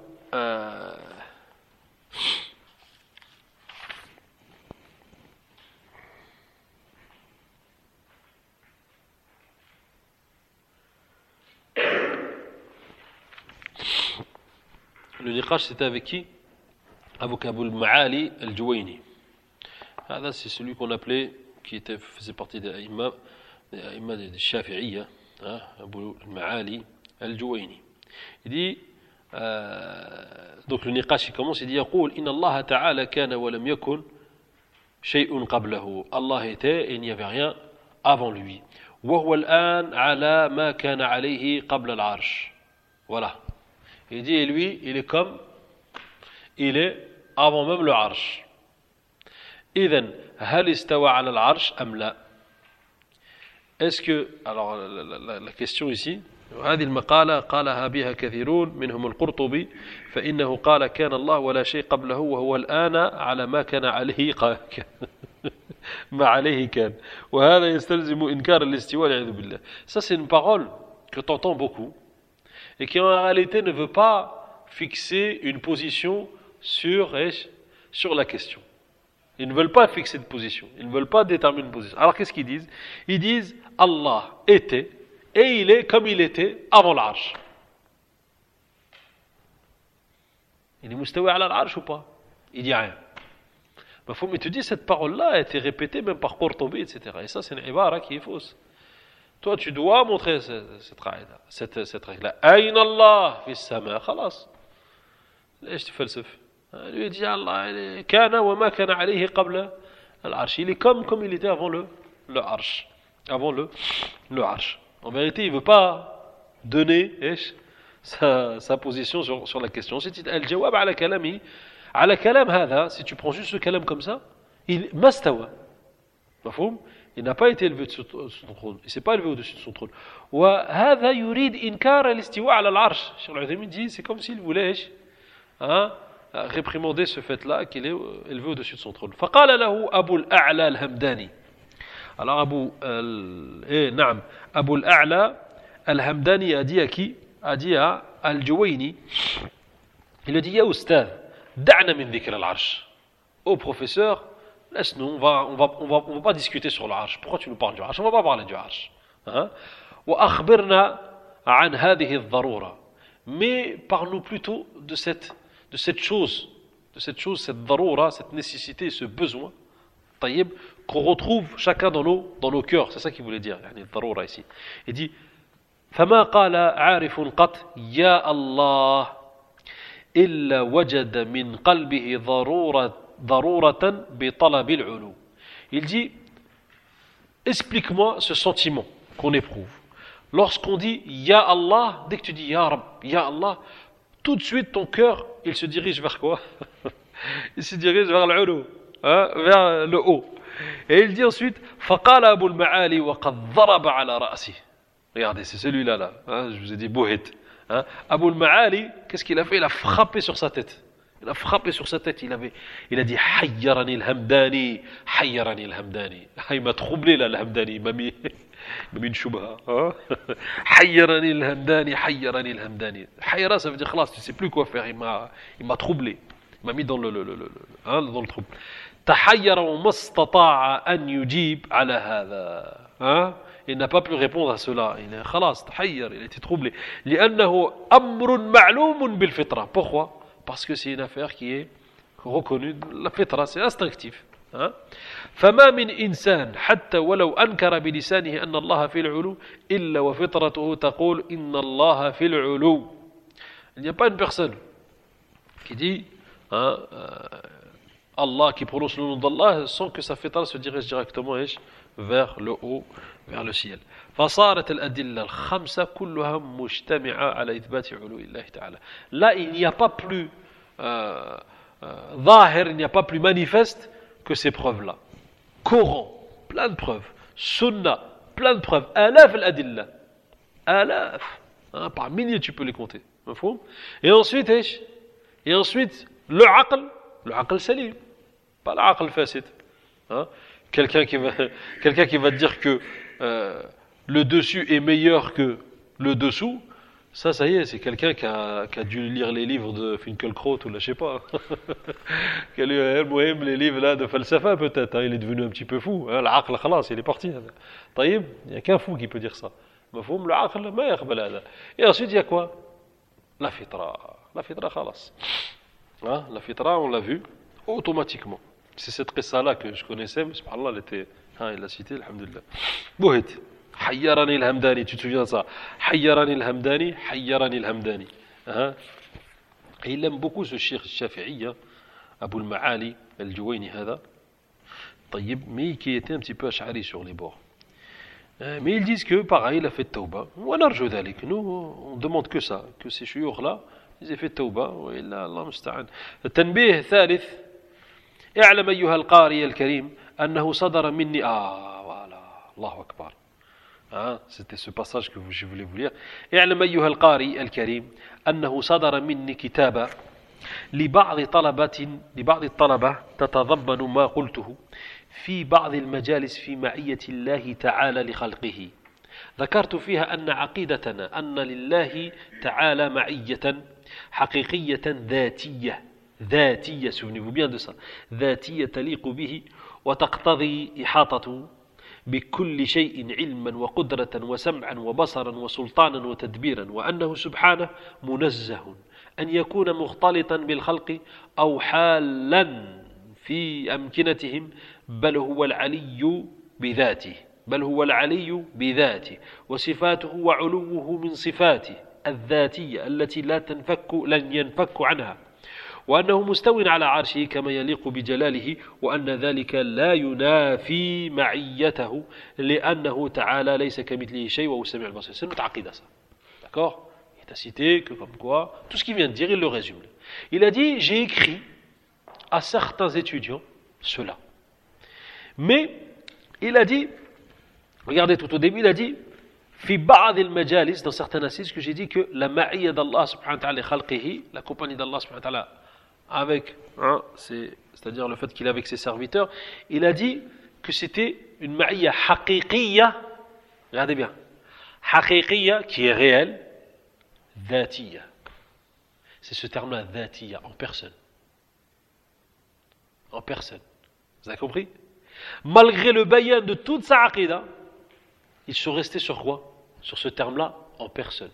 S1: le niqash c'était avec qui? Avec Abu al-Ma'ali al-Juwayni. C'est celui qu'on appelait, qui faisait partie des imams des Shafi'iyya, Abu al-Ma'ali al-Juwayni. Il dit, donc le niqash il commence, il dit يقول إن الله تعالى كان ولم يكن شيء قبله. Allah était et il n'y avait rien avant lui. وهو الآن على ما كان عليه قبل العرش. Voilà. Il dit, et lui, il est avant même le arsh. إذن هل استوى على العرش أم لا? Est-ce que, alors la question ici, هذه المقالة قالها بها كثيرون منهم القرطبي فإنه قال كان الله ولا شيء قبله وهو الآن على ما كان عليه ما عليه كان وهذا يستلزم إنكار الاستواء والعياذ بالله. Ça c'est une parole que tu entends beaucoup et qui en réalité ne veut pas fixer une position sur la question. Ils ne veulent pas fixer de position, ils ne veulent pas déterminer une position. Alors qu'est-ce qu'ils disent? Ils disent Allah était et il est comme il était avant l'arche. Il est mustawi ala l'arche ou pas? Il dit rien. Mais faut me te dire cette parole-là a été répétée même par Qurtubi, etc. Et ça c'est une ibara qui est fausse. Toi, tu dois montrer cette règle-là. Aïn Allah fi sama, khalas. ليش تفلسف؟ lui dit Allah, كان وما كان عليه قبل العرش. Il est comme il était avant le arsh. Avant le arsh. En vérité, il ne veut pas donner sa position sur la question. Ensuite, الجواب على كلامه على كلام هذا, si tu prends juste le kalam comme ça, il ما استوى. مفهوم؟ Il n'a pas été élevé de son trône. Il ne s'est pas élevé au-dessus de son trône. وهذا يريد إنكار الاستواء على العرش. Cheikh Al-Uthaymin dit, c'est comme s'il voulait réprimander ce fait-là qu'il est élevé au-dessus de son trône. فقال له أبو الأعلى الهمداني. Alors أبو الأعلى الهمداني a dit à qui? A dit à Al-Juwayni. Il a dit يا أستاذ دعنا من ذكر العرش. Ô professeur, laisse-nous, on va pas discuter sur l'arche. Pourquoi tu nous parles du arche? On va pas parler du arche. وأخبرنا عن هذه الضرورة. Mais parle-nous plutôt de cette chose, cette ضرورة, cette nécessité, ce besoin, طيب, qu'on retrouve chacun dans nos cœurs. C'est ça qu'il voulait dire, يعني الضرورة ici. Il dit فما قال عارف قط يا الله إلا وجد من قلبه ضرورة بطلب العلو. Il dit, explique-moi ce sentiment qu'on éprouve. Lorsqu'on dit Ya Allah, dès que tu dis Ya Rab, Ya Allah, tout de suite ton cœur, il se dirige vers quoi? Il se dirige vers l'ulu, vers le haut. Et il dit ensuite فقال أبو المعالي وقد ضرب على رأسه. Regardez, c'est celui-là là, je vous ai dit Bouhit. Abu al-Ma'ali, qu'est-ce qu'il a fait? Il a frappé sur sa tête. Il a frappé sur sa tête, il a dit Hayyarani al-Hamdani, Hayyarani al-Hamdani. Il m'a troublé là, al-Hamdani, il m'a mis une choubha. Hayyarani al-Hamdani, Hayyarani al-Hamdani. Hayyara, ça veut dire خلاص, tu ne sais plus quoi faire, il m'a troublé. Il m'a mis dans le trouble. Tahayyara wa mastata'a an yujib ala hadha. Il n'a pas pu répondre à cela. Il est خلاص, tahayyar, il a été troublé. لأنه أمر معلوم بالفطرة. Pourquoi? Parce que c'est une affaire qui est reconnue, la fitra, c'est instinctif. فما من إنسان حتى ولو أنكر بلسانه أن الله في العلو إلا وفطرته تقول إن الله في العلو. Il n'y a pas une personne qui dit Allah, qui prononce le nom d'Allah sans que sa fitra se dirige directement vers le haut, vers le ciel. فصارت الأدلة الخمسة كلها مجتمعة على إثبات علو الله تعالى. Là, il n'y a pas plus ظاهر, il n'y a pas plus manifeste que ces preuves-là. Coran, plein de preuves. Sunna, plein de preuves. آلاف الأدلة. آلاف. Par milliers, tu peux les compter. Et ensuite, le aql salim. Pas l'aql fasid. Quelqu'un qui va te dire que le dessus est meilleur que le dessous, ça y est, c'est quelqu'un qui a dû lire les livres de Finkielkraut ou là, je sais pas. Qui a lu les livres là de Falsafa peut-être, hein, il est devenu un petit peu fou. L'aql, khalas, il est parti. طيب, il n'y a qu'un fou qui peut dire ça. مفهوم العقل ما يقبل هذا. Et ensuite, il y a quoi? La fitra. La fitra, khalas. Hein, la fitra, on l'a vu automatiquement. C'est cette qissa-là que je connaissais, mais subhanallah, elle était, hein, il l'a cité, alhamdulillah. Bouhit. حيرني الهمداني, tu te souviens de ça? حيرني الهمداني, حيرني الهمداني. Hein? Et il aime beaucoup ce cheikh Shafi'i, hein, Abu al-Ma'ali, al-Juwayni, هذا. طيب, mais qui était un petit peu ash'ari sur les bords. Mais ils disent que, pareil, il a fait tawba. ونرجو ذلك. Nous, on demande que ça, que ces chouyours-là, ils aient fait tawba. وإلا الله مستعان. التنبيه الثالث. اعلم أيها القارئ الكريم أنه صدر مني voilà, الله أكبر. Hein, c'était ce passage que je voulais vous lire. اعلم أيها القارئ الكريم أنه صدر مني كتابا لبعض الطلبة تتضمن ما قلته في بعض المجالس في معية الله تعالى لخلقه. ذكرت فيها أن عقيدتنا أن لله تعالى معية حقيقية ذاتية, souvenez-vous bien de ça, ذاتية تليق به وتقتضي إحاطته بكل شيء علما وقدرة وسمعا وبصرا وسلطانا وتدبيرا, وأنه سبحانه منزه أن يكون مختلطا بالخلق أو حالا في أمكنتهم, بل هو العلي بذاته وصفاته وعلوه من صفاته الذاتية التي لن ينفك عنها, وأنه مستو على عرشه كما يليق بجلاله, وأن ذلك لا ينافي معيته لأنه تعالى ليس كمثله شيء وهو السميع البصير. C'est notre aqida ça. D'accord? Il t'a cité que comme quoi, tout ce qu'il vient de dire, il le résume. Il a dit, j'ai écrit à certains étudiants cela. Mais il a dit, regardez tout au début, il a dit, في بعض المجالس, dans certaines assises, que j'ai dit que la ma'iyya d'Allah subhanahu wa ta'ala khalqihi, la compagnie d'Allah subhanahu wa ta'ala avec, hein, c'est-à-dire le fait qu'il est avec ses serviteurs, il a dit que c'était une ma'iyya haqiqiyya, regardez bien, haqiqiyya qui est réelle, dhatiyya. C'est ce terme-là, dhatiyya, en personne. En personne. Vous avez compris? Malgré le bayan de toute sa aqida, ils sont restés sur quoi? Sur ce terme-là, en personne.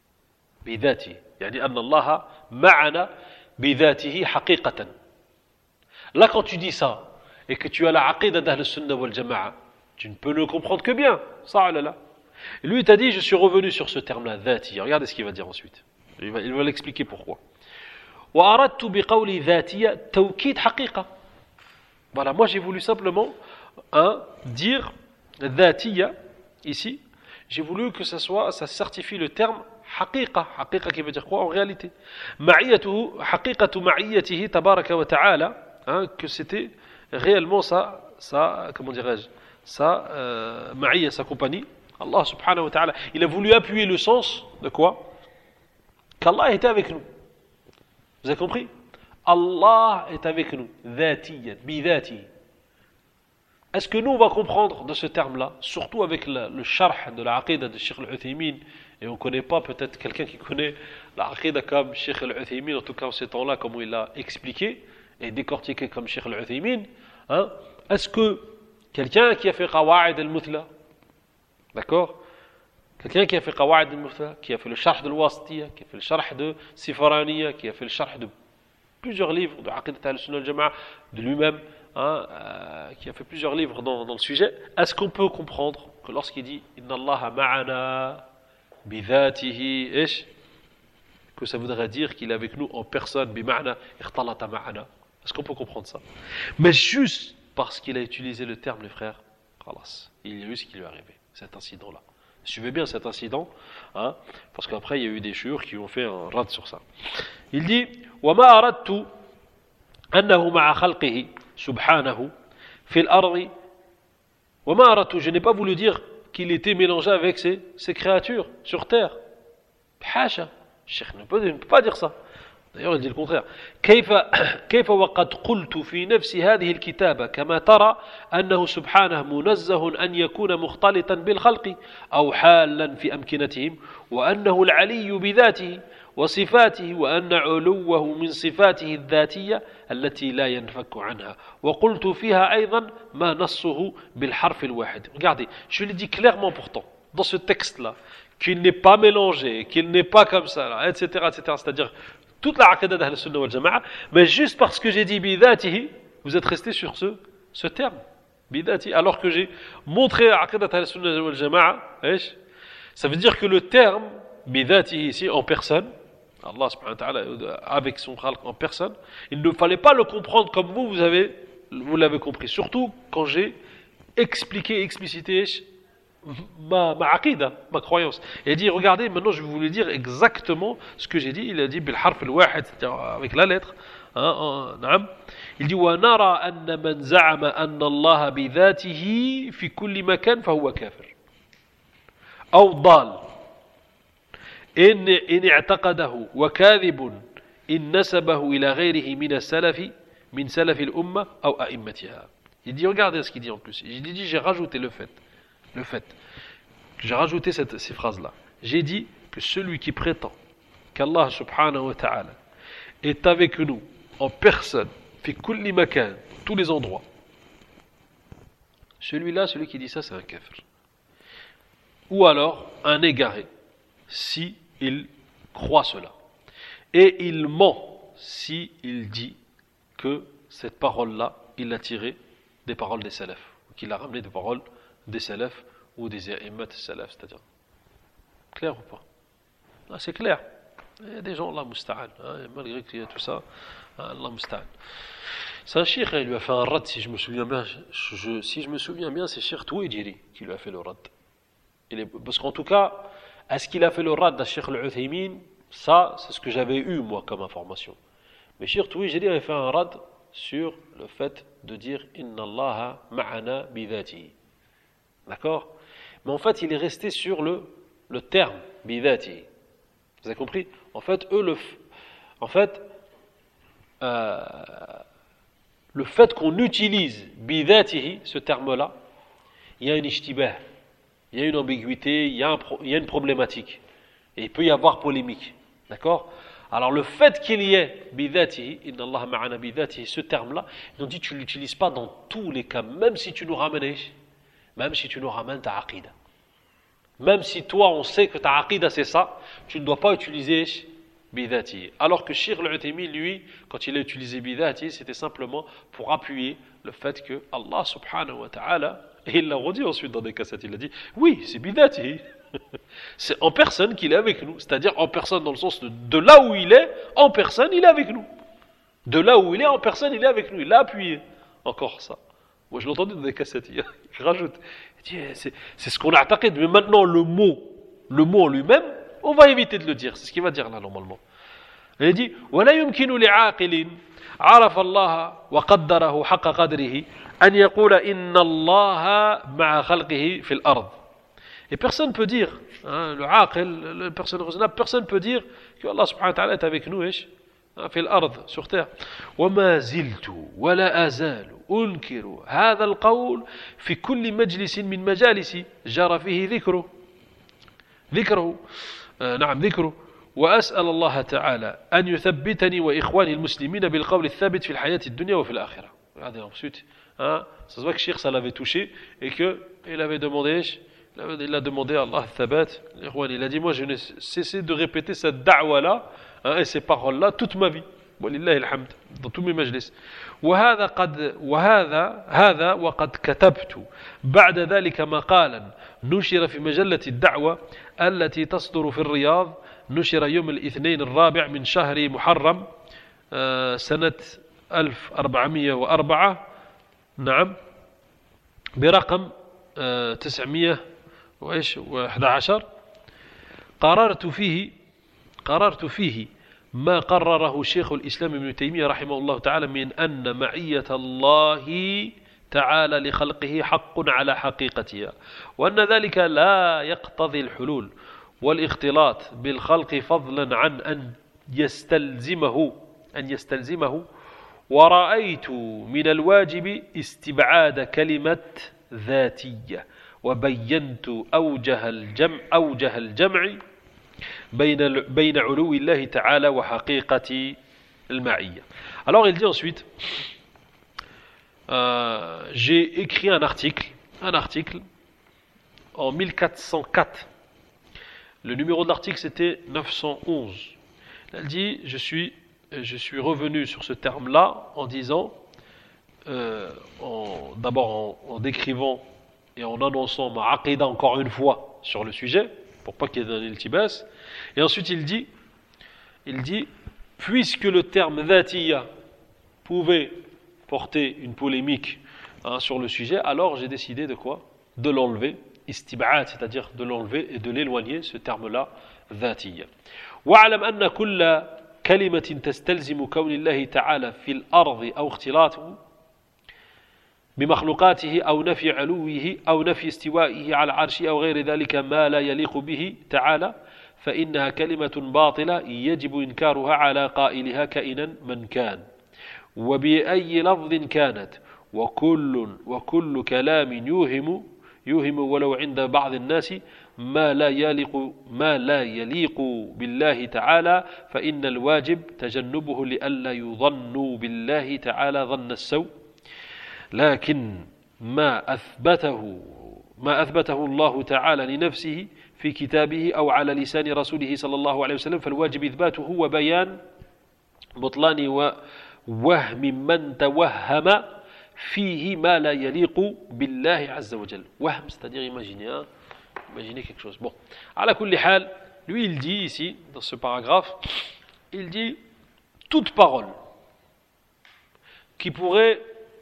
S1: بذاته. يعني أن الله معنا بذاته حقيقة. Là, quand tu dis ça, et que tu as la aqida d'Ahl Sunnah wal Jama'a, tu ne peux le comprendre que bien. Ça, là. Et lui, il t'a dit, je suis revenu sur ce terme-là, dhati. Regardez ce qu'il va dire ensuite. Il va l'expliquer pourquoi. وأردت بقولي ذاتية توكيد حقيقة. Voilà, moi j'ai voulu simplement dire dhatiya ici. J'ai voulu que ça certifie le terme haqiqa. Haqiqa qui veut dire quoi en réalité? Ma'iyatuhu, haqiqatu ma'iyatihi tabaraka wa ta'ala, que c'était réellement comment dirais-je, ma'iyya, sa compagnie, Allah subhanahu wa ta'ala. Il a voulu appuyer le sens de quoi? Qu'Allah était avec nous. Vous avez compris? Allah est avec nous, dhatiyan, bidhati. Est-ce que nous on va comprendre de ce terme-là, surtout avec le sharh de la aqida de Cheikh Al-Uthaymin, et on ne connaît pas peut-être quelqu'un qui connaît la aqida comme Cheikh Al-Uthaymin, en tout cas en ces temps-là, comme il l'a expliqué et décortiqué comme Cheikh Al-Uthaymin, hein? Est-ce que quelqu'un qui a fait Qawa'id al-Muthla, d'accord, quelqu'un qui a fait Qawa'id al-Muthla, qui a fait le sharh de l'Wasitiyya, qui a fait le sharh de Sifaraniya, qui a fait le sharh de plusieurs livres de Aqidat al-Sunnah al-Jama'a, de lui-même, qui a fait plusieurs livres dans le sujet, est-ce qu'on peut comprendre que lorsqu'il dit Inna Allah ma'ana bidhatihi, que ça voudrait dire qu'il est avec nous en personne, bima'na ikhtalata ma'ana? Est-ce qu'on peut comprendre ça? Mais juste parce qu'il a utilisé le terme, les frères, khalas, il y a eu ce qui lui est arrivé, cet incident-là. Suivez bien cet incident, parce qu'après il y a eu des chouurs qui ont fait un rad sur ça. Il dit وَمَا أَرَدْتُ أَنَّهُ مَعَ خَلْقِهِ سُبْحَانَهُ فِي الْأَرْضِ وَمَا أَرَدْتُ, je n'ai pas voulu dire qu'il était mélangé avec ses créatures sur terre. Hasha, Cheikh ne peut pas dire ça. D'ailleurs, il dit le contraire. كيف وقد قلت في نفس هذه الكتابة كما ترى أنه سبحانه منزه أن يكون مختلطا بالخلق أو حالا في أمكنتهم وأنه العلي بذاته وصفاته وأن علوه من صفاته الذاتية التي لا ينفك عنها وقلت فيها أيضا ما نصه بالحرف الواحد. Regardez, je le dis clairement pourtant dans ce texte-là qu'il n'est pas mélangé, qu'il n'est pas comme ça, là, etc., etc. C'est-à-dire toute la aqida d'Ahl Sunnah wal Jama'a, mais juste parce que j'ai dit bidatihi, vous êtes resté sur ce terme, bidatihi, alors que j'ai montré la aqida d'Ahl Sunnah wal Jama'a, ça veut dire que le terme bidatihi ici en personne, Allah subhanahu wa ta'ala avec son khalq en personne, il ne fallait pas le comprendre comme vous l'avez compris, surtout quand j'ai expliqué, explicité ma aqida, ma croyance. Et il dit, regardez, maintenant je vais vous le dire exactement ce que j'ai dit. Il a dit, بالحرف الواحد, c'est-à-dire avec la lettre. نعم. Il dit, ونرى أن من زعم أن الله بذاته في كل مكان فهو كافر أو ضال إن اعتقده وكاذب إن نسبه إلى غيره من سلف الأمة أو أئمتها. Il dit, regardez ce qu'il dit en plus. Il dit, j'ai rajouté le fait. J'ai rajouté ces phrases-là. J'ai dit que celui qui prétend qu'Allah subhanahu wa ta'ala est avec nous en personne, fi kulli makan, tous les endroits, celui-là, celui qui dit ça, c'est un kafir. Ou alors un égaré, si il croit cela. Et il ment si il dit que cette parole-là, il l'a tirée des paroles des salafs, ou qu'il a ramené des paroles des salafs ou des a'immat salaf, c'est-à-dire. Clair ou pas? Ah, c'est clair. Il y a des gens, Allah musta'an, malgré qu'il y a tout ça, Allah musta'an. C'est un cheikh, il lui a fait un rad, si je me souviens bien. Si je me souviens bien, c'est Cheikh Touidjiri qui lui a fait le rad. Parce qu'en tout cas, est-ce qu'il a fait le rad à Cheikh Al-Uthaymin? Ça, c'est ce que j'avais eu, moi, comme information. Mais Cheikh Touidjiri avait fait un rad sur le fait de dire Inna Allaha ma'ana bidhatihi. D'accord? Mais en fait, il est resté sur le terme bidhatihi. Vous avez compris? En fait, le fait qu'on utilise bidhatihi, ce terme-là, il y a une ishtibah, il y a une ambiguïté, il y a une problématique. Et il peut y avoir polémique. D'accord? Alors le fait qu'il y ait bidhatihi, inna Allah ma'ana bidhatihi, ce terme-là, ils ont dit tu ne l'utilises pas dans tous les cas, même si tu nous ramènes ta aqida. Même si toi on sait que ta aqida c'est ça, tu ne dois pas utiliser bidhatihi. Alors que Cheikh Al-Uthaymin, lui, quand il a utilisé bidhatihi, c'était simplement pour appuyer le fait que Allah subhanahu wa ta'ala, et il l'a redit ensuite dans des cassettes, il a dit oui, c'est bidhatihi. C'est en personne qu'il est avec nous, c'est-à-dire en personne dans le sens de là où il est, en personne il est avec nous. De là où il est, en personne il est avec nous. Il a appuyé encore ça. Moi je l'ai entendu dans des cassettes, il rajoute. Il dit, c'est ce qu'on a attaqué, mais maintenant le mot en lui-même, on va éviter de le dire. C'est ce qu'il va dire là normalement. Il dit ولا يمكن لعاقل عرف الله وقدره حق قدره أن يقول إن الله مع خلقه في الأرض. Et personne ne peut dire, le aqil, la personne raisonnable, personne ne peut dire que Allah subhanahu wa ta'ala est avec nous, في الأرض, sur terre. وما زلت ولا أزال أنكر هذا القول في كل مجلس من مجالس جرى فيه ذكره وأسأل الله تعالى أن يثبتني وإخواني المسلمين بالقول الثابت في الحياة الدنيا وفي الآخرة. Regardez ensuite, ça se voit que Cheikh ça l'avait touché et qu'il avait demandé. Il a demandé à Allah Thabat, il a dit moi je n'ai cessé de répéter cette da'wa-là et ces paroles-là toute ma vie. Walillahi alhamd, dans tous mes majlis. هذا وقد كتبت بعد ذلك مقالا نشر في مجلة الدعوة التي تصدر في الرياض نشر يوم الاثنين الرابع من شهر محرم سنة 1404 نعم برقم 911 قررت فيه ما قرره شيخ الإسلام ابن تيمية رحمه الله تعالى من أن معية الله تعالى لخلقه حق على حقيقتها وأن ذلك لا يقتضي الحلول والاختلاط بالخلق فضلا عن أن يستلزمه ورأيت من الواجب استبعاد كلمة ذاتية وبينت أوجه الجمع بين علو الله تعالى وحقيقة المعية. Alors il dit ensuite j'ai écrit un article en 1404. Le numéro de l'article c'était 911. Il dit je suis revenu sur ce terme-là en disant d'abord en décrivant et en annonçant ma aqida encore une fois sur le sujet pour pas qu'il y ait un iltibas, et ensuite il dit puisque le terme dhatiya pouvait porter une polémique sur le sujet, alors j'ai décidé de quoi? De l'enlever, istib'ad, c'est-à-dire de l'enlever et de l'éloigner, ce terme-là, dhatiya. Wa'alam anna kulla kalimatin tastalzimu kawni Allahi ta'ala fil ardi aw ikhtilatuhu بمخلوقاته أو نفي علوه أو نفي استوائه على عرشه أو غير ذلك ما لا يليق به تعالى فإنها كلمة باطلة يجب إنكارها على قائلها كائنا من كان وبأي لفظ كانت وكل كلام يوهم ولو عند بعض الناس ما لا يليق بالله تعالى فإن الواجب تجنبه لئلا يظنوا بالله تعالى ظن السوء لكن ما أثبته الله تعالى لنفسه في كتابه أو على لسان رسوله صلى الله عليه وسلم فالواجب إثباته وبيان بطلان ووهم من توهم فيه ما لا يليق بالله عز وجل. وهم, c'est-à-dire imaginer quelque chose. Bon, على كل حال, lui il dit ici, dans ce paragraphe, il dit toute parole qui pourrait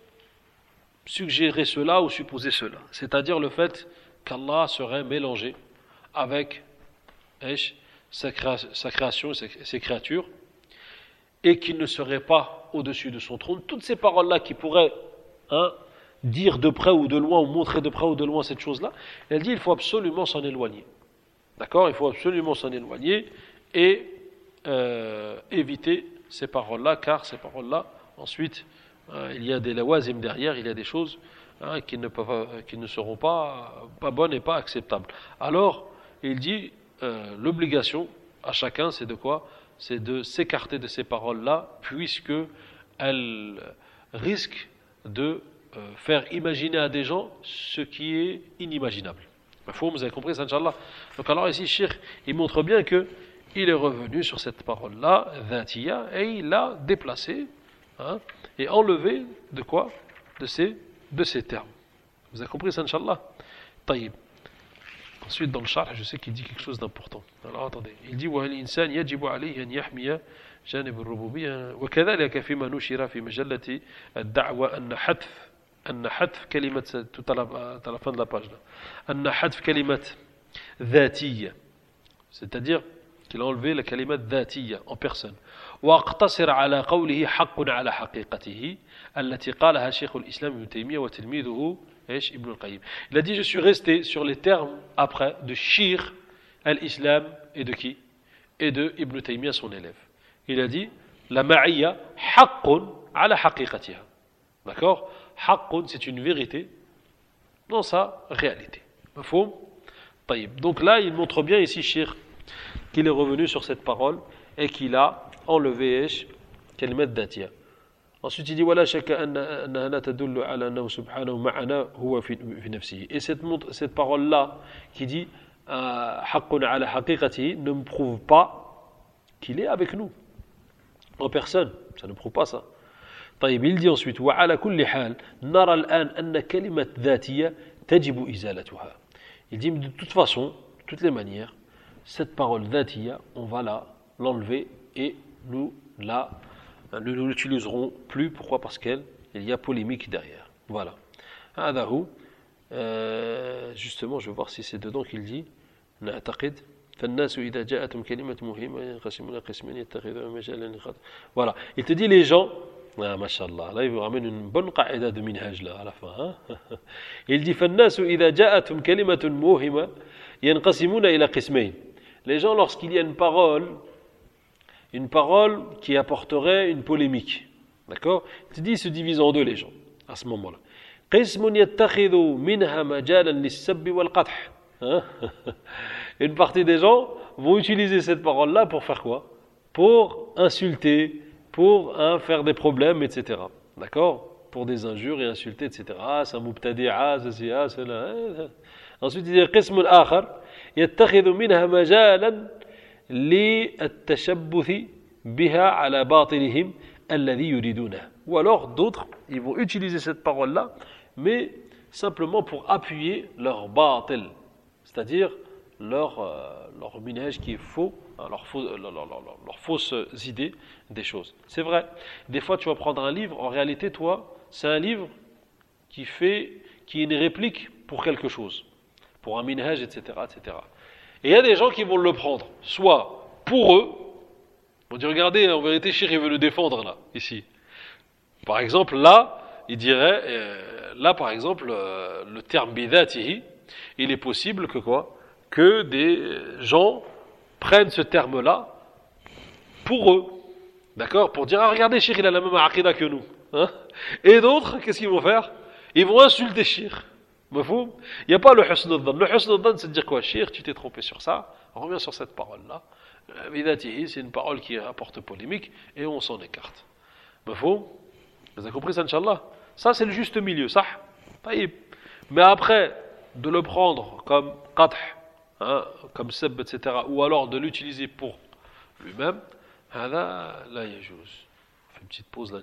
S1: suggérer cela ou supposer cela, c'est-à-dire le fait qu'Allah serait mélangé avec sa création, ses créatures, et qu'il ne serait pas au-dessus de son trône. Toutes ces paroles-là qui pourraient dire de près ou de loin, ou montrer de près ou de loin cette chose-là, elle dit il faut absolument s'en éloigner. D'accord? Il faut absolument s'en éloigner et éviter ces paroles-là, car ces paroles-là, ensuite, il y a des lawazim derrière, il y a des choses qui ne seront pas bonnes et pas acceptables. Alors, il dit, l'obligation à chacun, c'est de quoi? C'est de s'écarter de ces paroles-là, puisque elles risquent de faire imaginer à des gens ce qui est inimaginable. Vous avez compris ça, Inch'Allah? Donc alors ici, Cheikh, il montre bien que il est revenu sur cette parole-là, dhatiya, et il l'a déplacée, et enlevé de quoi? De ces termes. Vous avez compris ça, Inch'Allah? Taïb. Ensuite, dans le charh, je sais qu'il dit quelque chose d'important. Alors attendez, il dit وَالْإِنسَانِ يَجِبُ عَلَيْهِ أَنْ يَحْمِيَ جانب الربوبية وكذلك فيما نشر في مجلة الدعوة أن حذف كلمة fin de la page là أن حذف كلمة ذاتية, c'est-à-dire qu'il a enlevé la كلمة ذاتية en personne, واقتصر على قوله حق على حقيقته التي قالها شيخ الإسلام ابن تيمية وتلميذه ابن القيم. Il a dit je suis resté sur les termes après de Shir al-Islam et de qui? Et de Ibn Taymiyyah, son élève. Il a dit la ma'iyya haqqun ala haqiqatiha. D'accord? Haqqun, c'est une vérité dans sa réalité. Mafhoum? Taïb. Donc là, il montre bien ici, Cheikh, qu'il est revenu sur cette parole et qu'il a enlevé kalimat dhatiya. Ensuite, il dit ولا شك أنها تدل على أنه سبحانه معنا هو في نفسه. Et cette parole-là qui dit حق على حقيقته ne me prouve pas qu'il est avec nous en personne. Ça ne prouve pas ça. طيب, il dit ensuite وعلى كل حال نرى الآن أن كلمة ذاتية تجب إزالتها. Il dit de toute façon, de toutes les manières, cette parole dhatiya, on va l'enlever et nous ne l'utiliserons plus. Pourquoi? Parce qu'il y a polémique derrière. Voilà. Justement, je vais voir si c'est dedans qu'il dit نعتقد فالناس إذا جاءتهم كلمة مهمة ينقسمون قسمين يتخذون مجالا للخطأ. Voilà. Il te dit les gens, mashallah, là il vous ramène une bonne qaïda de minhaj là à la fin. Il dit فالناس إذا جاءتهم كلمة مهمة ينقسمون إلى قسمين. Les gens, lorsqu'il y a une parole une parole qui apporterait une polémique. D'accord? Tu dis, ils se divisent en deux les gens, à ce moment-là. قسم يتخذ منها مجالا للسب والقدح. Une partie des gens vont utiliser cette parole-là pour faire quoi? Pour insulter, pour faire des problèmes, etc. D'accord? Pour des injures et insulter, etc. Ah, c'est un mubtadi'a, c'est ah, c'est là. Ensuite, il dit قسم آخر يتخذ منها مجالا للتشبث بها على باطلهم الذي يريدونه. Ou alors d'autres, ils vont utiliser cette parole-là, mais simplement pour appuyer leur batil, c'est-à-dire leur minhaj qui est faux, leurs fausses idées des choses. C'est vrai, des fois tu vas prendre un livre, en réalité toi, c'est un livre qui est une réplique pour quelque chose, pour un minhaj, etc., etc. Et il y a des gens qui vont le prendre, soit pour eux, on dit regardez, en vérité, Cheikh il veut le défendre là, ici. Par exemple, là, il dirait, là par exemple, le terme bidatihi, il est possible que quoi? Que des gens prennent ce terme-là pour eux, d'accord? Pour dire, ah regardez, Cheikh il a la même aqida que nous. Hein? Et d'autres, qu'est-ce qu'ils vont faire? Ils vont insulter Cheikh. Il n'y a pas le husn al-dhann. Le husn al-dhann, c'est de dire quoi? Cheikh, tu t'es trompé sur ça, on revient sur cette parole-là. Bidatihi, c'est une parole qui apporte polémique et on s'en écarte. Vous avez compris ça, Inch'Allah? Ça, c'est le juste milieu, ça. Mais après, de le prendre comme qat'h, comme seb, etc., ou alors de l'utiliser pour lui-même, هذا لا يجوز. On fait une petite pause là,